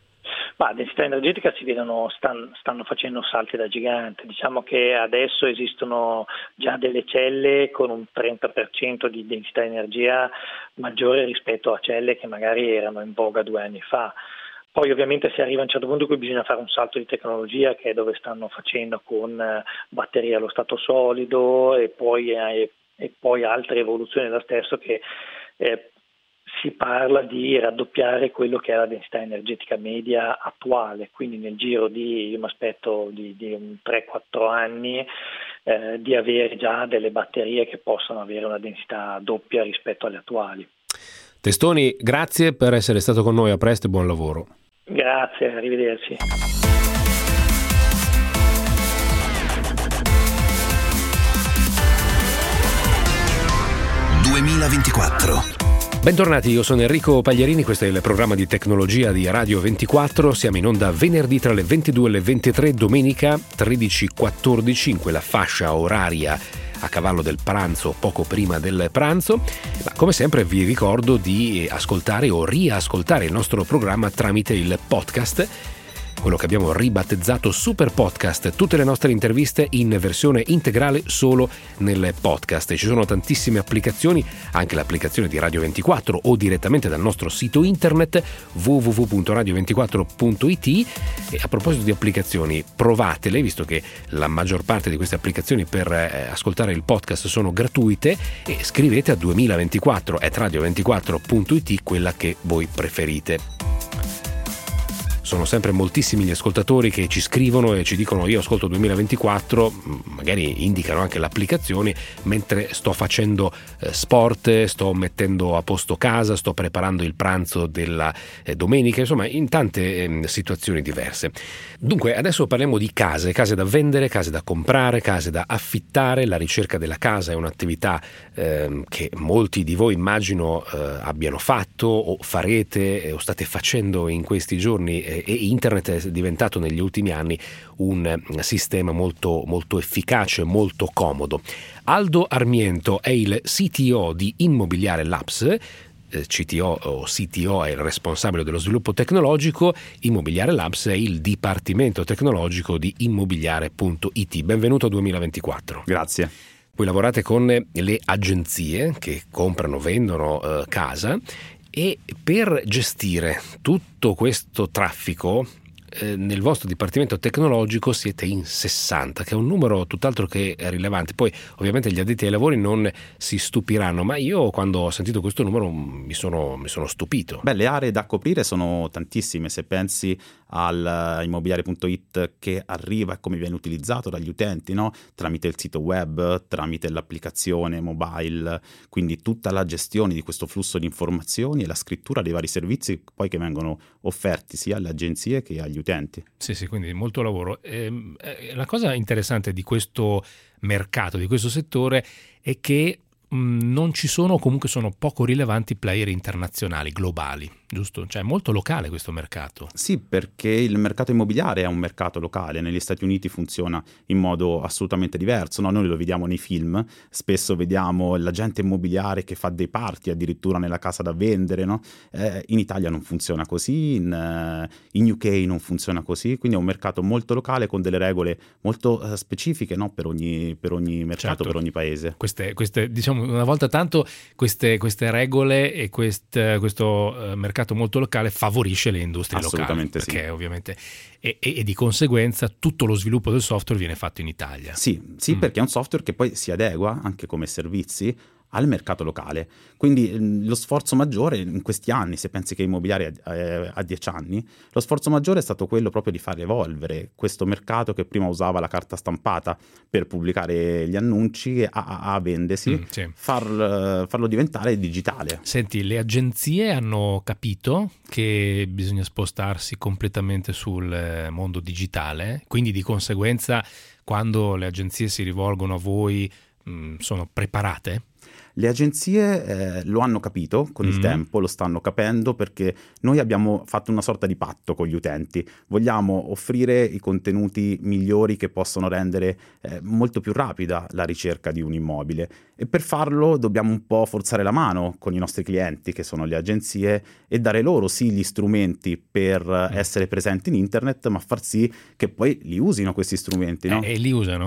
Ma densità energetica si vedono, stanno, stanno facendo salti da gigante. Diciamo che adesso esistono già delle celle con un trenta per cento di densità energia maggiore rispetto a celle che magari erano in voga due anni fa. Poi ovviamente si arriva a un certo punto in cui bisogna fare un salto di tecnologia, che è dove stanno facendo con batterie allo stato solido e poi, eh, e poi altre evoluzioni dello stesso, che eh, si parla di raddoppiare quello che è la densità energetica media attuale, quindi nel giro di, io mi aspetto di, di tre quattro anni eh, di avere già delle batterie che possano avere una densità doppia rispetto alle attuali. Testoni, grazie per essere stato con noi, a presto e buon lavoro. Grazie, arrivederci. duemilaventiquattro. Bentornati, io sono Enrico Pagliarini, questo è il programma di tecnologia di Radio ventiquattro, siamo in onda venerdì tra le ventidue e le ventitré, domenica tredici quattordici, in quella fascia oraria a cavallo del pranzo, poco prima del pranzo, ma come sempre vi ricordo di ascoltare o riascoltare il nostro programma tramite il podcast, quello che abbiamo ribattezzato Super Podcast, tutte le nostre interviste in versione integrale solo nel podcast. Ci sono tantissime applicazioni, anche l'applicazione di Radio ventiquattro o direttamente dal nostro sito internet w w w punto radio ventiquattro punto i t. E a proposito di applicazioni, provatele, visto che la maggior parte di queste applicazioni per eh, ascoltare il podcast sono gratuite, e scrivete a duemilaventiquattro at radio ventiquattro punto i t quella che voi preferite. Sono sempre moltissimi gli ascoltatori che ci scrivono e ci dicono: io ascolto duemilaventiquattro, magari indicano anche l'applicazione mentre sto facendo eh, sport, sto mettendo a posto casa, sto preparando il pranzo della eh, domenica, insomma in tante eh, situazioni diverse. Dunque adesso parliamo di case, case da vendere, case da comprare, case da affittare. La ricerca della casa è un'attività eh, che molti di voi immagino eh, abbiano fatto o farete eh, o state facendo in questi giorni, eh, e internet è diventato negli ultimi anni un sistema molto, molto efficace, molto comodo. Aldo Armiento è il C T O di Immobiliare Labs. C T O o C T O è il responsabile dello sviluppo tecnologico, Immobiliare Labs è il dipartimento tecnologico di immobiliare punto i t. Benvenuto a duemilaventiquattro. Grazie. Voi lavorate con le agenzie che comprano, vendono eh, casa, e per gestire tutto questo traffico eh, nel vostro dipartimento tecnologico siete in sessanta, che è un numero tutt'altro che rilevante. Poi ovviamente gli addetti ai lavori non si stupiranno, ma io quando ho sentito questo numero mi sono, mi sono stupito. Beh, le aree da coprire sono tantissime. Se pensi al immobiliare punto i t, che arriva e come viene utilizzato dagli utenti, no? Tramite il sito web, tramite l'applicazione mobile, quindi tutta la gestione di questo flusso di informazioni e la scrittura dei vari servizi poi che vengono offerti sia alle agenzie che agli utenti. Sì, sì, quindi molto lavoro. Eh, eh, la cosa interessante di questo mercato, di questo settore, è che mh, non ci sono, o comunque sono poco rilevanti player internazionali, globali, giusto? Cioè è molto locale questo mercato. Sì, perché il mercato immobiliare è un mercato locale. Negli Stati Uniti funziona in modo assolutamente diverso, no? Noi lo vediamo nei film, spesso vediamo l'agente immobiliare che fa dei party addirittura nella casa da vendere, no? Eh, in Italia non funziona così, in, uh, in U K non funziona così, quindi è un mercato molto locale con delle regole molto uh, specifiche, no? per, ogni, per ogni mercato, certo. Per ogni paese. Queste, queste, diciamo, una volta tanto queste, queste regole e quest, questo uh, mercato molto locale favorisce le industrie assolutamente locali, perché sì. ovviamente e, e, e di conseguenza tutto lo sviluppo del software viene fatto in Italia. Sì, sì mm. perché è un software che poi si adegua anche come servizi al mercato locale, quindi lo sforzo maggiore in questi anni, se pensi che immobiliare ha dieci anni, lo sforzo maggiore è stato quello proprio di far evolvere questo mercato che prima usava la carta stampata per pubblicare gli annunci a, a vendersi, mm, sì. far, farlo diventare digitale. Senti, le agenzie hanno capito che bisogna spostarsi completamente sul mondo digitale, quindi di conseguenza quando le agenzie si rivolgono a voi mh, sono preparate? Le agenzie eh, lo hanno capito con il mm. tempo, lo stanno capendo, perché noi abbiamo fatto una sorta di patto con gli utenti. Vogliamo offrire i contenuti migliori che possono rendere eh, molto più rapida la ricerca di un immobile, e per farlo dobbiamo un po' forzare la mano con i nostri clienti, che sono le agenzie, e dare loro sì gli strumenti per mm. essere presenti in internet, ma far sì che poi li usino questi strumenti, no? E, e li usano?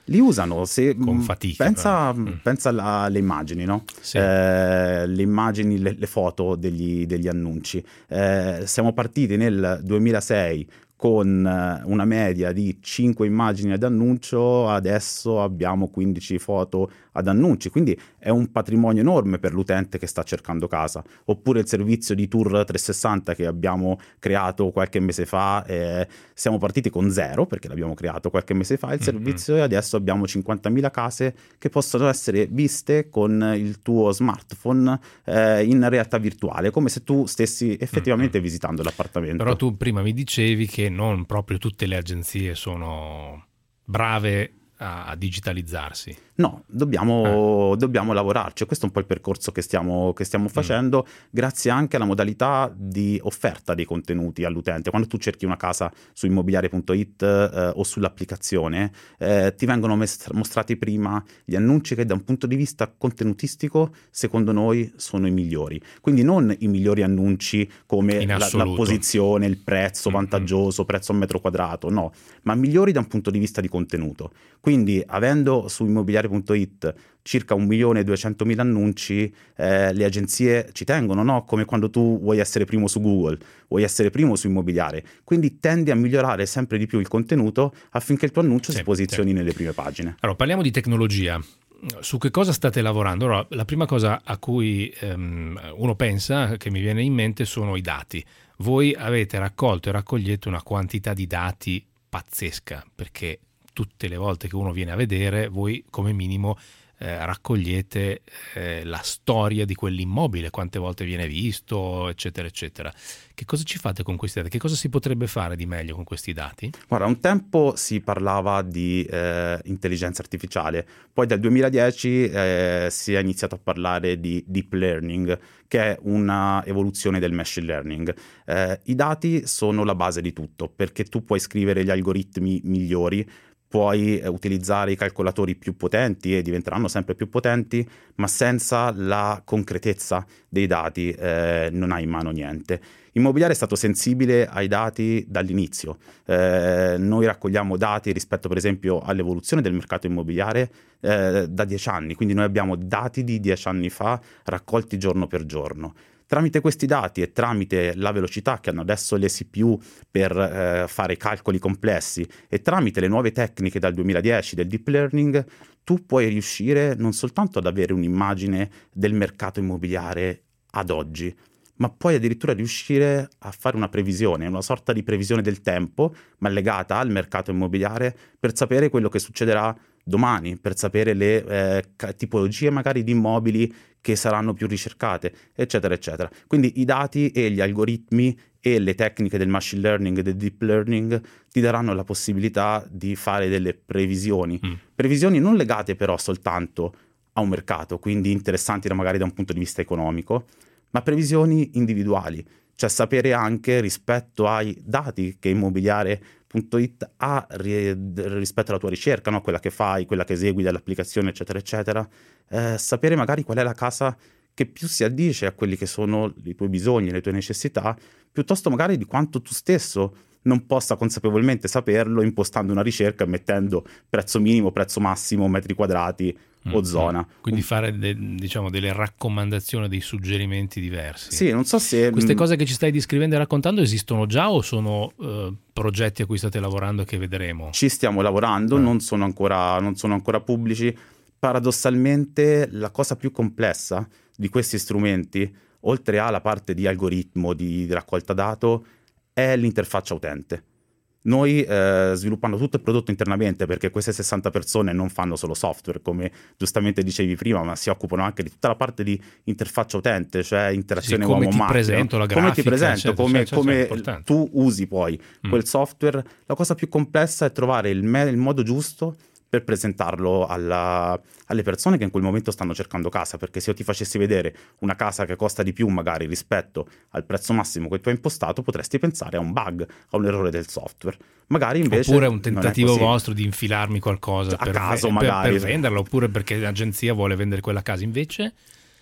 Li usano, se con fatica. Pensa, mm. pensa alla, alle immagini, no? Sì. Eh, le immagini, le, le foto degli, degli annunci. Eh, siamo partiti nel duemilasei con una media di cinque immagini ad annuncio, adesso abbiamo quindici foto ad annunci, quindi è un patrimonio enorme per l'utente che sta cercando casa. Oppure il servizio di tour trecentosessanta che abbiamo creato qualche mese fa, eh, siamo partiti con zero perché l'abbiamo creato qualche mese fa il servizio, mm-hmm. e adesso abbiamo cinquantamila case che possono essere viste con il tuo smartphone eh, in realtà virtuale, come se tu stessi effettivamente mm-hmm. visitando l'appartamento. Però tu prima mi dicevi che non proprio tutte le agenzie sono brave a, a digitalizzarsi. No, dobbiamo, eh. dobbiamo lavorarci. Questo è un po' il percorso che stiamo, che stiamo facendo, mm. grazie anche alla modalità di offerta dei contenuti all'utente. Quando tu cerchi una casa su immobiliare punto it eh, o sull'applicazione, eh, ti vengono mest- mostrati prima gli annunci che da un punto di vista contenutistico, secondo noi, sono i migliori. Quindi non i migliori annunci come la, la posizione, il prezzo mm-hmm. vantaggioso, prezzo a metro quadrato, no, ma migliori da un punto di vista di contenuto. Quindi, avendo su immobiliare punto it circa un milione e duecentomila annunci, eh, le agenzie ci tengono, no? Come quando tu vuoi essere primo su Google, vuoi essere primo su immobiliare, quindi tendi a migliorare sempre di più il contenuto affinché il tuo annuncio sì, si posizioni sì. nelle prime pagine. Allora, parliamo di tecnologia. Su che cosa state lavorando? Allora, la prima cosa a cui um, uno pensa, che mi viene in mente, sono i dati. Voi avete raccolto e raccogliete una quantità di dati pazzesca, perché tutte le volte che uno viene a vedere, voi come minimo eh, raccogliete eh, la storia di quell'immobile, quante volte viene visto, eccetera, eccetera. Che cosa ci fate con questi dati? Che cosa si potrebbe fare di meglio con questi dati? Guarda, un tempo si parlava di eh, intelligenza artificiale, poi dal duemiladieci eh, si è iniziato a parlare di deep learning, che è una evoluzione del machine learning. Eh, I dati sono la base di tutto, perché tu puoi scrivere gli algoritmi migliori, puoi utilizzare i calcolatori più potenti e diventeranno sempre più potenti, ma senza la concretezza dei dati eh, non hai in mano niente. Immobiliare è stato sensibile ai dati dall'inizio. Eh, noi raccogliamo dati rispetto per esempio all'evoluzione del mercato immobiliare eh, da dieci anni, quindi noi abbiamo dati di dieci anni fa raccolti giorno per giorno. Tramite questi dati e tramite la velocità che hanno adesso le C P U per eh, fare calcoli complessi e tramite le nuove tecniche dal duemiladieci del deep learning, tu puoi riuscire non soltanto ad avere un'immagine del mercato immobiliare ad oggi, ma puoi addirittura riuscire a fare una previsione, una sorta di previsione del tempo, ma legata al mercato immobiliare, per sapere quello che succederà domani, per sapere le eh, tipologie magari di immobili che saranno più ricercate, eccetera, eccetera. Quindi i dati e gli algoritmi e le tecniche del machine learning e del deep learning ti daranno la possibilità di fare delle previsioni. Mm. Previsioni non legate però soltanto a un mercato, quindi interessanti magari da un punto di vista economico, ma previsioni individuali, cioè sapere anche rispetto ai dati che immobiliare punto it ha rispetto alla tua ricerca, no? Quella che fai, quella che esegui dall'applicazione, eccetera, eccetera, eh, sapere magari qual è la casa che più si addice a quelli che sono i tuoi bisogni, le tue necessità, piuttosto magari di quanto tu stesso non possa consapevolmente saperlo impostando una ricerca e mettendo prezzo minimo, prezzo massimo, metri quadrati o zona. Quindi fare de, diciamo delle raccomandazioni, dei suggerimenti diversi. Sì, non so se queste cose che ci stai descrivendo e raccontando esistono già o sono uh, progetti a cui state lavorando e che vedremo? Ci stiamo lavorando, ah. non sono ancora non sono ancora pubblici. Paradossalmente la cosa più complessa di questi strumenti, oltre alla parte di algoritmo di raccolta dato, è l'interfaccia utente. Noi eh, sviluppando tutto il prodotto internamente, perché queste sessanta persone non fanno solo software, come giustamente dicevi prima, ma si occupano anche di tutta la parte di interfaccia utente, cioè interazione sì, uomo-macchina. Come ti presento la grafica, come ti presento, certo, come, certo, come certo, tu usi poi mm. quel software. La cosa più complessa è trovare il, me- il modo giusto per presentarlo alla, alle persone che in quel momento stanno cercando casa, perché se io ti facessi vedere una casa che costa di più magari rispetto al prezzo massimo che tu hai impostato, potresti pensare a un bug, a un errore del software. Magari invece oppure un tentativo vostro di infilarmi qualcosa a per, caso ve- magari per, per venderla, oppure perché l'agenzia vuole vendere quella casa. Invece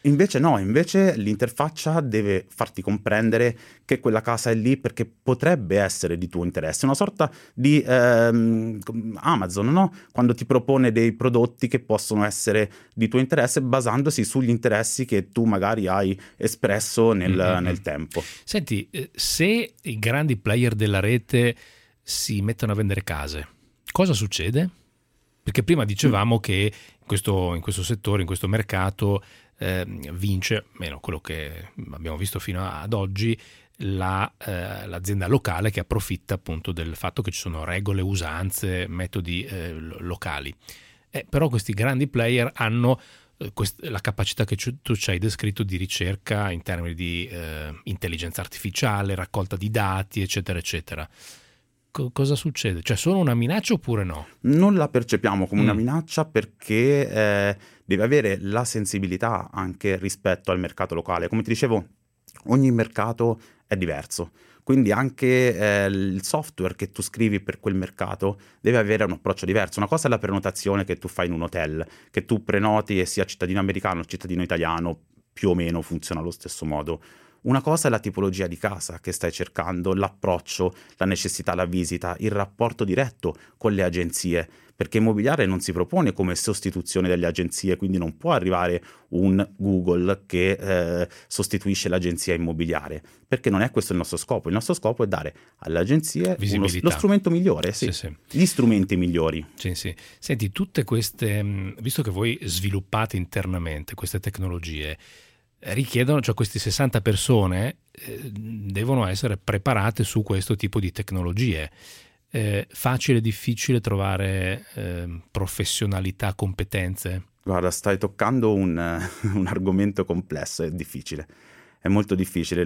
Invece no, invece l'interfaccia deve farti comprendere che quella casa è lì perché potrebbe essere di tuo interesse, una sorta di ehm, Amazon, no? Quando ti propone dei prodotti che possono essere di tuo interesse basandosi sugli interessi che tu magari hai espresso nel, mm-hmm. nel tempo. Senti, se i grandi player della rete si mettono a vendere case, cosa succede? Perché prima dicevamo mm. che in questo, in questo settore, in questo mercato, eh, vince, meno quello che abbiamo visto fino ad oggi, la, eh, l'azienda locale che approfitta appunto del fatto che ci sono regole, usanze, metodi eh, locali. Eh, però questi grandi player hanno eh, quest- la capacità che ci, tu ci hai descritto di ricerca in termini di eh, intelligenza artificiale, raccolta di dati, eccetera, eccetera. Cosa succede? Cioè, sono una minaccia oppure no? Non la percepiamo come mm. una minaccia perché eh, deve avere la sensibilità anche rispetto al mercato locale. Come ti dicevo, ogni mercato è diverso, quindi anche eh, il software che tu scrivi per quel mercato deve avere un approccio diverso. Una cosa è la prenotazione che tu fai in un hotel, che tu prenoti e sia cittadino americano o cittadino italiano, più o meno funziona allo stesso modo. Una cosa è la tipologia di casa che stai cercando, l'approccio, la necessità, la visita, il rapporto diretto con le agenzie, perché immobiliare non si propone come sostituzione delle agenzie, quindi non può arrivare un Google che eh, sostituisce l'agenzia immobiliare, perché non è questo il nostro scopo. Il nostro scopo è dare alle agenzie uno, lo strumento migliore, sì, sì, sì. Gli strumenti migliori. Sì, sì. Senti, tutte queste, visto che voi sviluppate internamente queste tecnologie, richiedono, cioè queste sessanta persone eh, devono essere preparate su questo tipo di tecnologie. Eh, facile, difficile trovare eh, professionalità, competenze? Guarda, stai toccando un, un argomento complesso, è difficile, è molto difficile.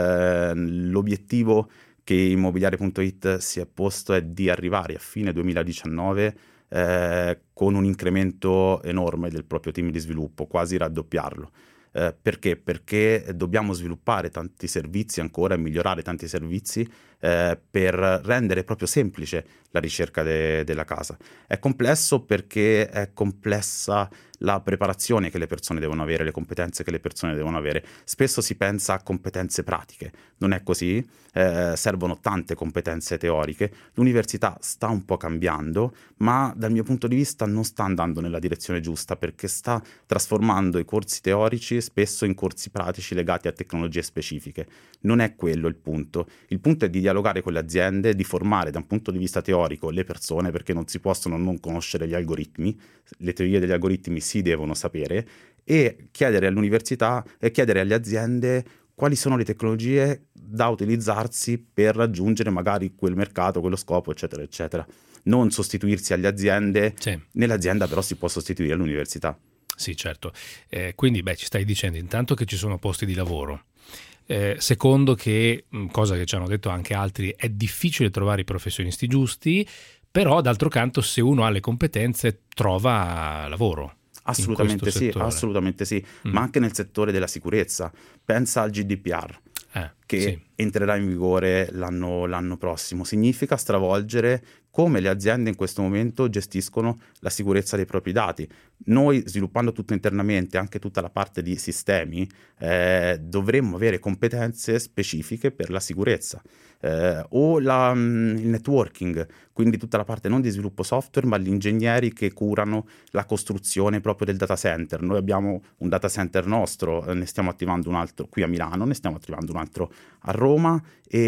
Il, l'obiettivo che Immobiliare punto it si è posto è di arrivare a fine duemiladiciannove eh, con un incremento enorme del proprio team di sviluppo, quasi raddoppiarlo. Eh, perché? Perché dobbiamo sviluppare tanti servizi ancora e migliorare tanti servizi eh, per rendere proprio semplice la ricerca de- della casa. È complesso perché è complessa la preparazione che le persone devono avere, le competenze che le persone devono avere. Spesso si pensa a competenze pratiche, non è così, eh, servono tante competenze teoriche. L'università sta un po' cambiando, ma dal mio punto di vista non sta andando nella direzione giusta, perché sta trasformando i corsi teorici spesso in corsi pratici legati a tecnologie specifiche. Non è quello il punto. Il punto è di dialogare con le aziende, di formare da un punto di vista teorico le persone, perché non si possono non conoscere gli algoritmi, le teorie degli algoritmi si devono sapere, e chiedere all'università e chiedere alle aziende quali sono le tecnologie da utilizzarsi per raggiungere magari quel mercato, quello scopo, eccetera, eccetera. Non sostituirsi alle aziende, sì. Nell'azienda però si può sostituire all'università. Sì, certo. Eh, quindi beh, ci stai dicendo intanto che ci sono posti di lavoro. Eh, secondo che, cosa che ci hanno detto anche altri, è difficile trovare i professionisti giusti, però d'altro canto se uno ha le competenze trova lavoro. Assolutamente sì, settore. assolutamente sì, mm. ma anche nel settore della sicurezza. Pensa al G D P R, eh, che sì. entrerà in vigore l'anno, l'anno prossimo. Significa stravolgere come le aziende in questo momento gestiscono la sicurezza dei propri dati. Noi, sviluppando tutto internamente, anche tutta la parte di sistemi, eh, dovremmo avere competenze specifiche per la sicurezza. Eh, o la, il networking, quindi tutta la parte non di sviluppo software, ma gli ingegneri che curano la costruzione proprio del data center. Noi abbiamo un data center nostro, ne stiamo attivando un altro qui a Milano, ne stiamo attivando un altro a Roma,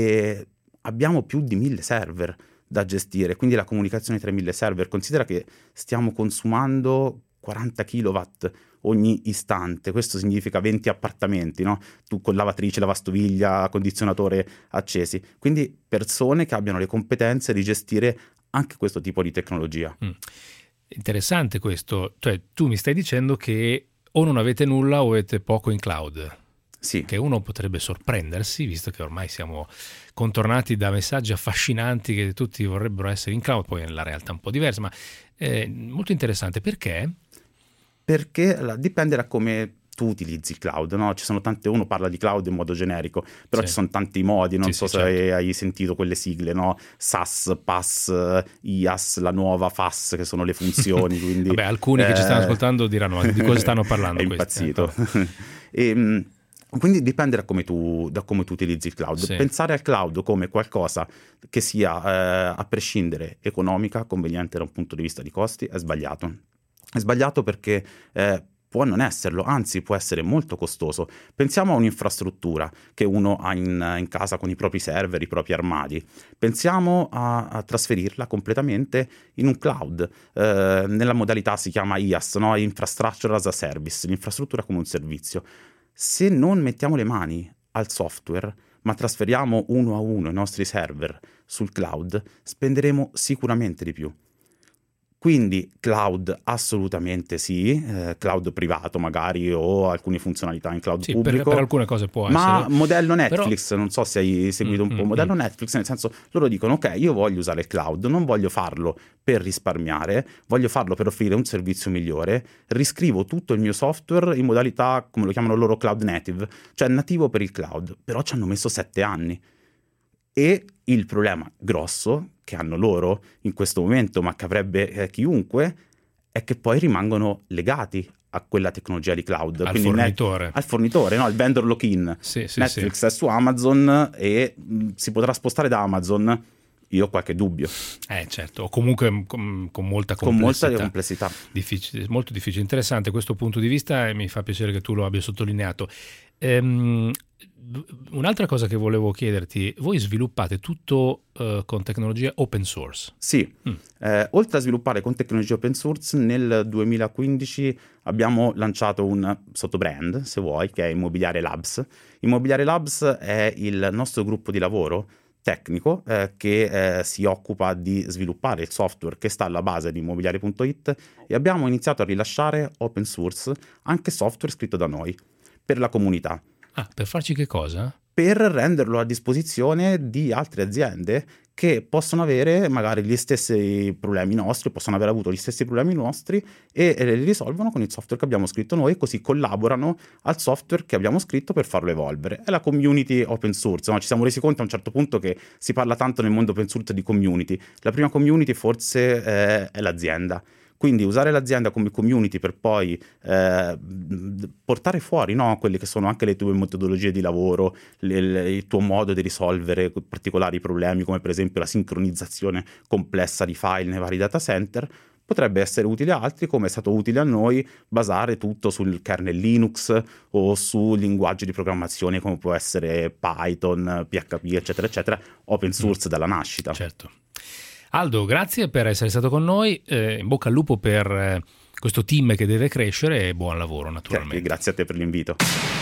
e abbiamo più di mille server da gestire, quindi la comunicazione tra i mille server. Considera che stiamo consumando quaranta chilowatt ogni istante, questo significa venti appartamenti, no? Tu con lavatrice, lavastoviglia, condizionatore accesi, quindi persone che abbiano le competenze di gestire anche questo tipo di tecnologia. Mm. Interessante questo, cioè tu mi stai dicendo che o non avete nulla o avete poco in cloud. Sì. Che uno potrebbe sorprendersi, visto che ormai siamo contornati da messaggi affascinanti che tutti vorrebbero essere in cloud, poi la realtà è un po' diversa, ma è molto interessante. Perché? Perché dipende da come tu utilizzi il cloud, no? Ci sono tante, uno parla di cloud in modo generico, però sì, ci sono tanti modi, non sì, so sì, se certo. hai sentito quelle sigle, no? SaaS, PaaS, I A S, la nuova F A S, che sono le funzioni. Quindi, Vabbè, alcuni eh... che ci stanno ascoltando diranno di cosa stanno parlando. È impazzito. e, quindi dipende da come tu, da come tu utilizzi il cloud. Sì. Pensare al cloud come qualcosa che sia, eh, a prescindere, economica, conveniente da un punto di vista di costi, è sbagliato. È sbagliato perché eh, può non esserlo, anzi può essere molto costoso. Pensiamo a un'infrastruttura che uno ha in, in casa con i propri server, i propri armadi. Pensiamo a, a trasferirla completamente in un cloud. Eh, nella modalità si chiama I A S, no? Infrastructure as a Service, l'infrastruttura come un servizio. Se non mettiamo le mani al software, ma trasferiamo uno a uno i nostri server sul cloud, spenderemo sicuramente di più. Quindi cloud assolutamente sì, eh, cloud privato magari o alcune funzionalità in cloud sì, pubblico. Per, per alcune cose può ma essere. Ma modello Netflix, Però... non so se hai seguito mm, un po', mm, modello mm. Netflix, nel senso loro dicono ok, io voglio usare il cloud, non voglio farlo per risparmiare, voglio farlo per offrire un servizio migliore, riscrivo tutto il mio software in modalità, come lo chiamano loro, cloud native, cioè nativo per il cloud, però ci hanno messo sette anni. E il problema grosso che hanno loro in questo momento, ma che avrebbe eh, chiunque, è che poi rimangono legati a quella tecnologia di cloud. Al Quindi fornitore. Net, al fornitore, no? Il vendor lock-in. Sì, sì, Netflix sì. è su Amazon e mh, si potrà spostare da Amazon. Io ho qualche dubbio. Eh certo, o comunque con, con molta complessità. Con molta complessità. Difficile, molto difficile. Interessante questo punto di vista e mi fa piacere che tu lo abbia sottolineato. Ehm, un'altra cosa che volevo chiederti, voi sviluppate tutto uh, con tecnologia open source? Sì, mm. eh, oltre a sviluppare con tecnologia open source, nel duemilaquindici abbiamo lanciato un sottobrand, se vuoi, che è Immobiliare Labs. Immobiliare Labs è il nostro gruppo di lavoro tecnico eh, che eh, si occupa di sviluppare il software che sta alla base di immobiliare punto it e abbiamo iniziato a rilasciare open source anche software scritto da noi per la comunità. Ah, per farci che cosa? Per renderlo a disposizione di altre aziende che possono avere magari gli stessi problemi nostri, possono aver avuto gli stessi problemi nostri e, e li risolvono con il software che abbiamo scritto noi, così collaborano al software che abbiamo scritto per farlo evolvere. È la community open source, no? Ci siamo resi conto a un certo punto che si parla tanto nel mondo open source di community. La prima community forse eh, è l'azienda. Quindi usare l'azienda come community per poi eh, portare fuori, no, quelle che sono anche le tue metodologie di lavoro, le, le, il tuo modo di risolvere particolari problemi, come per esempio la sincronizzazione complessa di file nei vari data center, potrebbe essere utile a altri, come è stato utile a noi basare tutto sul kernel Linux o su linguaggi di programmazione come può essere Python, P H P, eccetera, eccetera, open source mm. dalla nascita. Certo. Aldo, grazie per essere stato con noi, eh, in bocca al lupo per eh, questo team che deve crescere e buon lavoro naturalmente. Okay, grazie a te per l'invito.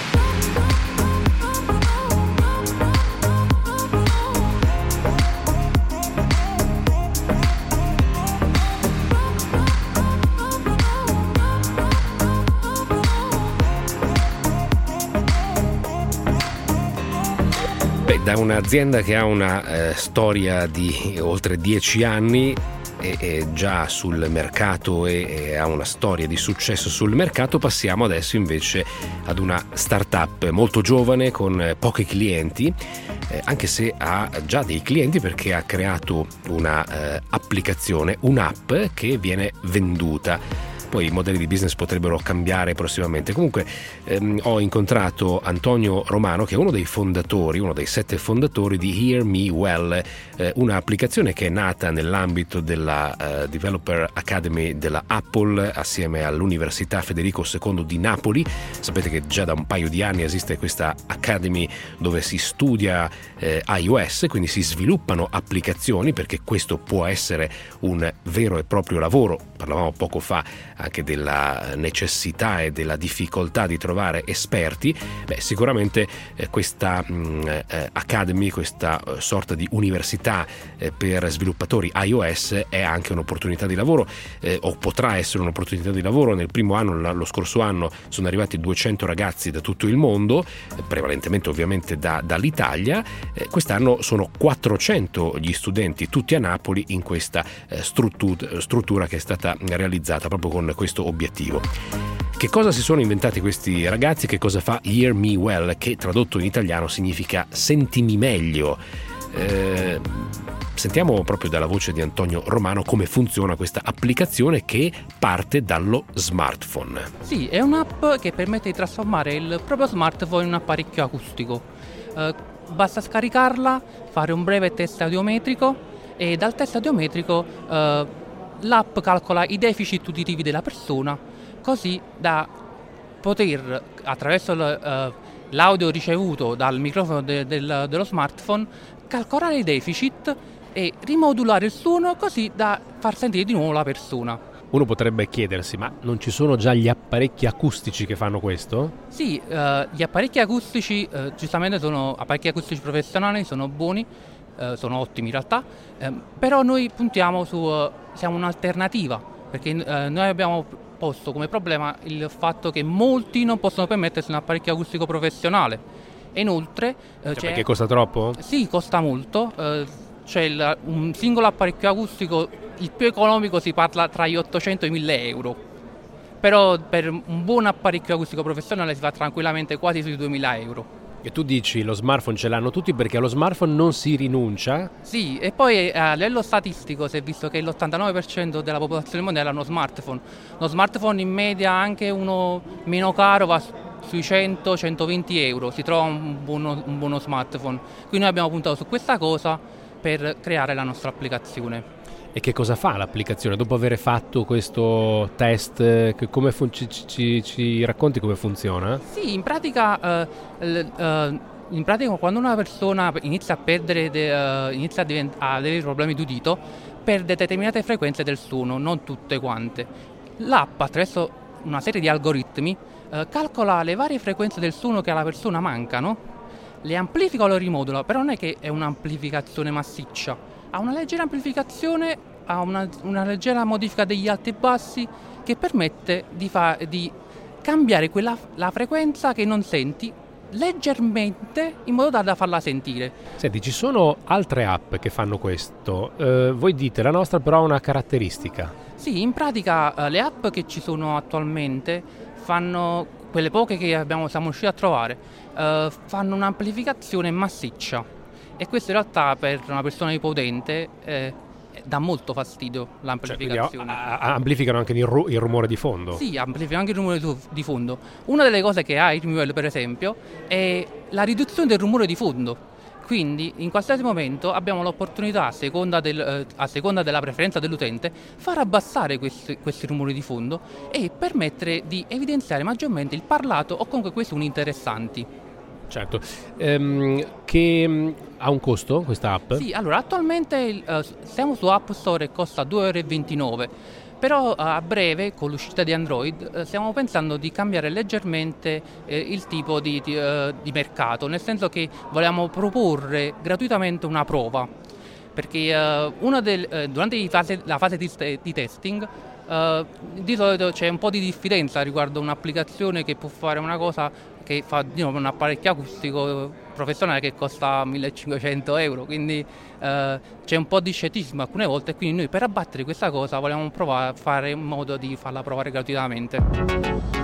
Da un'azienda che ha una eh, storia di oltre dieci anni e, e già sul mercato e, e ha una storia di successo sul mercato, passiamo adesso invece ad una startup molto giovane con eh, pochi clienti, eh, anche se ha già dei clienti perché ha creato una eh, applicazione, un'app che viene venduta. Poi i modelli di business potrebbero cambiare prossimamente. Comunque ehm, ho incontrato Antonio Romano, che è uno dei fondatori, uno dei sette fondatori di Hear Me Well, eh, un'applicazione che è nata nell'ambito della uh, Developer Academy della Apple assieme all'Università Federico secondo di Napoli. Sapete che già da un paio di anni esiste questa Academy dove si studia eh, iOS, quindi si sviluppano applicazioni, perché questo può essere un vero e proprio lavoro. Parlavamo poco fa anche della necessità e della difficoltà di trovare esperti. Beh, sicuramente eh, questa mh, eh, Academy, questa eh, sorta di università eh, per sviluppatori iOS è anche un'opportunità di lavoro, eh, o potrà essere un'opportunità di lavoro. Nel primo anno, lo scorso anno, sono arrivati duecento ragazzi da tutto il mondo, eh, prevalentemente ovviamente da, dall'Italia. Eh, quest'anno sono quattrocento gli studenti, tutti a Napoli, in questa eh, struttura, struttura che è stata realizzata proprio con questo obiettivo. Che cosa si sono inventati questi ragazzi? Che cosa fa Hear Me Well, che tradotto in italiano significa sentimi meglio? Eh, sentiamo proprio dalla voce di Antonio Romano come funziona questa applicazione che parte dallo smartphone. Sì, è un'app che permette di trasformare il proprio smartphone in un apparecchio acustico. Eh, basta scaricarla, fare un breve test audiometrico e dal test audiometrico eh, l'app calcola i deficit uditivi della persona, così da poter, attraverso l, eh, l'audio ricevuto dal microfono de, del, dello smartphone, calcolare i deficit e rimodulare il suono così da far sentire di nuovo la persona. Uno potrebbe chiedersi, ma non ci sono già gli apparecchi acustici che fanno questo? Sì, eh, gli apparecchi acustici, eh, giustamente sono apparecchi acustici professionali, sono buoni, eh, sono ottimi in realtà, eh, però noi puntiamo su, eh, siamo un'alternativa, perché eh, noi abbiamo posto come problema il fatto che molti non possono permettersi un apparecchio acustico professionale. E inoltre eh, cioè c'è... perché costa troppo? Sì, costa molto. Eh, c'è il, un singolo apparecchio acustico, il più economico si parla tra gli ottocento e i mille euro. Però per un buon apparecchio acustico professionale si va tranquillamente quasi sui duemila euro. E tu dici lo smartphone ce l'hanno tutti perché allo smartphone non si rinuncia? Sì, e poi a livello statistico si è visto che l'ottantanove per cento della popolazione mondiale ha uno smartphone. Lo smartphone in media, anche uno meno caro, va sui cento centoventi euro, si trova un buono, un buono smartphone. Quindi noi abbiamo puntato su questa cosa per creare la nostra applicazione. E che cosa fa l'applicazione? Dopo aver fatto questo test, come fun- ci, ci, ci racconti come funziona? Sì, in pratica, eh, l, eh, in pratica quando una persona inizia a perdere, de, uh, inizia a, divent- a avere problemi d'udito, perde determinate frequenze del suono, non tutte quante. L'app, attraverso una serie di algoritmi, eh, calcola le varie frequenze del suono che alla persona mancano, le amplifica o le rimodula, però non è che è un'amplificazione massiccia. Ha una leggera amplificazione, ha una, una leggera modifica degli alti e bassi che permette di, fa, di cambiare quella, la frequenza che non senti leggermente in modo da, da farla sentire. Senti, ci sono altre app che fanno questo. Eh, voi dite la nostra però ha una caratteristica. Sì, in pratica eh, le app che ci sono attualmente fanno, quelle poche che abbiamo, siamo riusciti a trovare, eh, fanno un'amplificazione massiccia. E questo in realtà per una persona ipotente eh, dà molto fastidio l'amplificazione. Cioè, a- a- amplificano anche il, ru- il rumore di fondo? Sì, amplificano anche il rumore di fondo. Una delle cose che ha Hear Me Well, per esempio, è la riduzione del rumore di fondo. Quindi in qualsiasi momento abbiamo l'opportunità, a seconda, del, eh, a seconda della preferenza dell'utente, far abbassare questi, questi rumori di fondo e permettere di evidenziare maggiormente il parlato o comunque quei suoni interessanti. Certo. Ehm, che mh, ha un costo questa app? Sì, allora attualmente uh, siamo su App Store e costa due euro e ventinove, però uh, a breve con l'uscita di Android uh, stiamo pensando di cambiare leggermente uh, il tipo di, di, uh, di mercato, nel senso che vogliamo proporre gratuitamente una prova, perché uh, una del, uh, durante fase, la fase di, di testing uh, di solito c'è un po' di diffidenza riguardo un'applicazione che può fare una cosa che fa di nuovo un apparecchio acustico professionale che costa millecinquecento euro, quindi eh, c'è un po' di scettismo alcune volte, e quindi noi per abbattere questa cosa vogliamo provare a fare in modo di farla provare gratuitamente.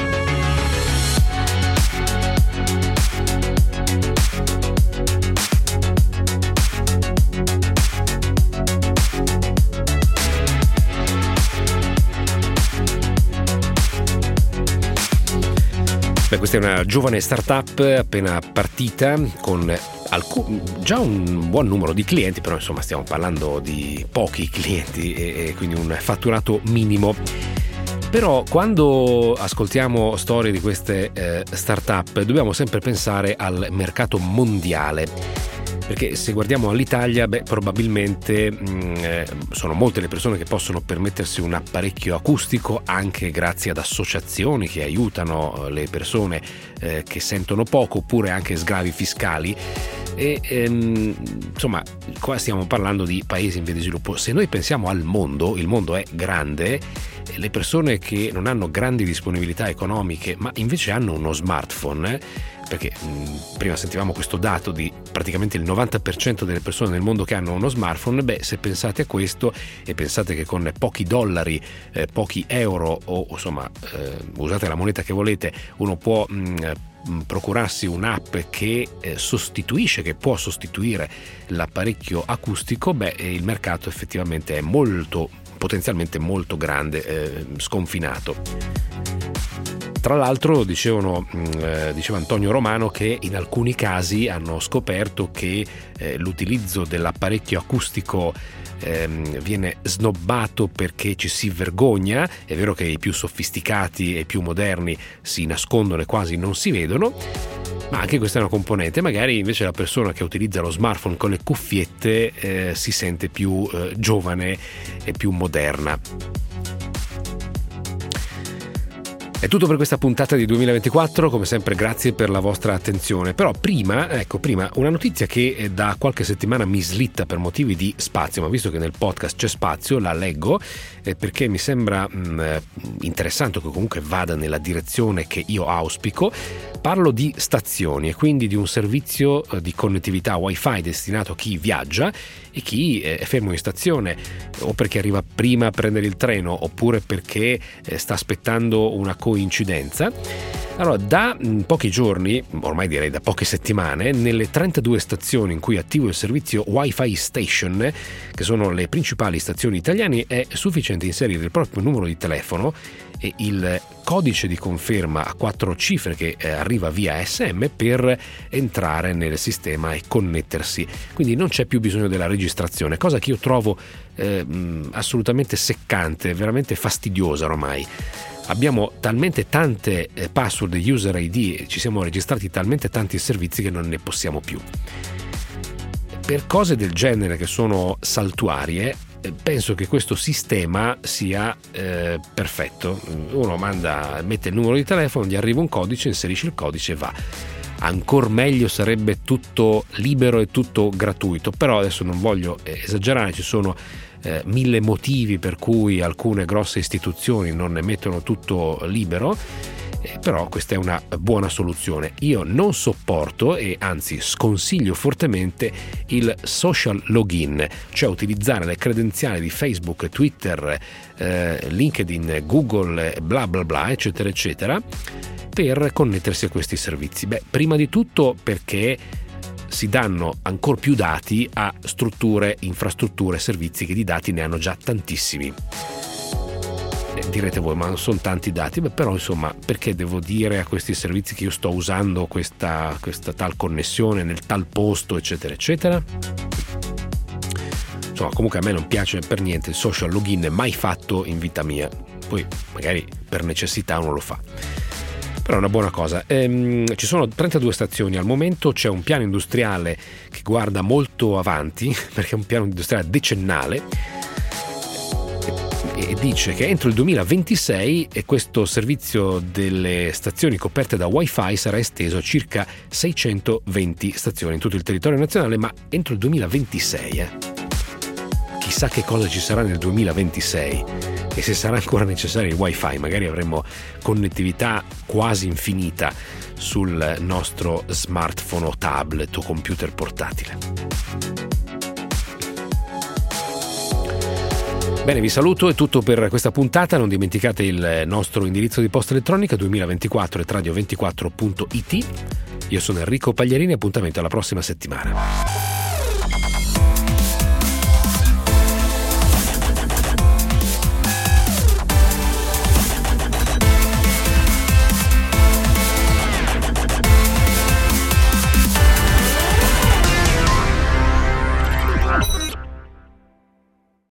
Beh, questa è una giovane startup appena partita con alcun, già un buon numero di clienti, però insomma stiamo parlando di pochi clienti e, e quindi un fatturato minimo. Però quando ascoltiamo storie di queste eh, startup dobbiamo sempre pensare al mercato mondiale. Perché se guardiamo all'Italia, beh, probabilmente mh, eh, sono molte le persone che possono permettersi un apparecchio acustico anche grazie ad associazioni che aiutano le persone eh, che sentono poco, oppure anche sgravi fiscali. E ehm, insomma, qua stiamo parlando di paesi in via di sviluppo. Se noi pensiamo al mondo, il mondo è grande, le persone che non hanno grandi disponibilità economiche ma invece hanno uno smartphone perché mh, prima sentivamo questo dato di praticamente il novanta per cento delle persone nel mondo che hanno uno smartphone. Beh, se pensate a questo e pensate che con pochi dollari, eh, pochi euro o insomma eh, usate la moneta che volete, uno può mh, procurarsi un'app che eh, sostituisce, che può sostituire l'apparecchio acustico, beh, il mercato effettivamente è molto, potenzialmente molto grande, eh, sconfinato. Tra l'altro dicevano, eh, diceva Antonio Romano che in alcuni casi hanno scoperto che eh, l'utilizzo dell'apparecchio acustico ehm, viene snobbato perché ci si vergogna. È vero che i più sofisticati e più moderni si nascondono e quasi non si vedono, ma anche questa è una componente. Magari invece la persona che utilizza lo smartphone con le cuffiette eh, si sente più eh, giovane e più moderna. È tutto per questa puntata di duemilaventiquattro, come sempre grazie per la vostra attenzione. Però prima, ecco, prima una notizia che da qualche settimana mi slitta per motivi di spazio, ma visto che nel podcast c'è spazio la leggo eh, perché mi sembra mh, interessante, che comunque vada nella direzione che io auspico. Parlo di stazioni e quindi di un servizio di connettività wifi destinato a chi viaggia e chi è fermo in stazione o perché arriva prima a prendere il treno oppure perché sta aspettando una coincidenza. Allora, da pochi giorni, ormai direi da poche settimane, nelle trentadue stazioni in cui è attivo il servizio Wi-Fi Station, che sono le principali stazioni italiane, è sufficiente inserire il proprio numero di telefono e il codice di conferma a quattro cifre che arriva via S M per entrare nel sistema e connettersi. Quindi non c'è più bisogno della registrazione, cosa che io trovo eh, assolutamente seccante, veramente fastidiosa ormai. Abbiamo talmente tante password e user I D, ci siamo registrati talmente tanti servizi che non ne possiamo più. Per cose del genere che sono saltuarie, penso che questo sistema sia eh, perfetto. Uno manda, mette il numero di telefono, gli arriva un codice, inserisce il codice e va. Ancor meglio sarebbe tutto libero e tutto gratuito, però adesso non voglio esagerare, ci sono Eh, mille motivi per cui alcune grosse istituzioni non ne mettono tutto libero, eh, però questa è una buona soluzione. Io non sopporto e anzi sconsiglio fortemente il social login, cioè utilizzare le credenziali di Facebook, Twitter, eh, LinkedIn, Google, bla bla bla, eccetera eccetera, per connettersi a questi servizi. Beh, prima di tutto perché si danno ancor più dati a strutture, infrastrutture, servizi che di dati ne hanno già tantissimi. E direte voi, ma non sono tanti dati? Beh, però insomma, perché devo dire a questi servizi che io sto usando questa, questa tal connessione nel tal posto, eccetera eccetera? Insomma, comunque a me non piace per niente il social login, mai fatto in vita mia. Poi magari per necessità uno lo fa. Però è una buona cosa. Ehm, ci sono trentadue stazioni al momento, c'è un piano industriale che guarda molto avanti, perché è un piano industriale decennale, e, e dice che entro il duemilaventisei questo servizio delle stazioni coperte da Wi-Fi sarà esteso a circa seicentoventi stazioni in tutto il territorio nazionale, ma entro il duemilaventisei. Eh. Chissà che cosa ci sarà nel duemilaventisei. E se sarà ancora necessario il wifi, magari avremo connettività quasi infinita sul nostro smartphone o tablet o computer portatile. Bene, vi saluto, è tutto per questa puntata. Non dimenticate il nostro indirizzo di posta elettronica duemilaventiquattro at radio ventiquattro punto it. Io sono Enrico Pagliarini, appuntamento alla prossima settimana.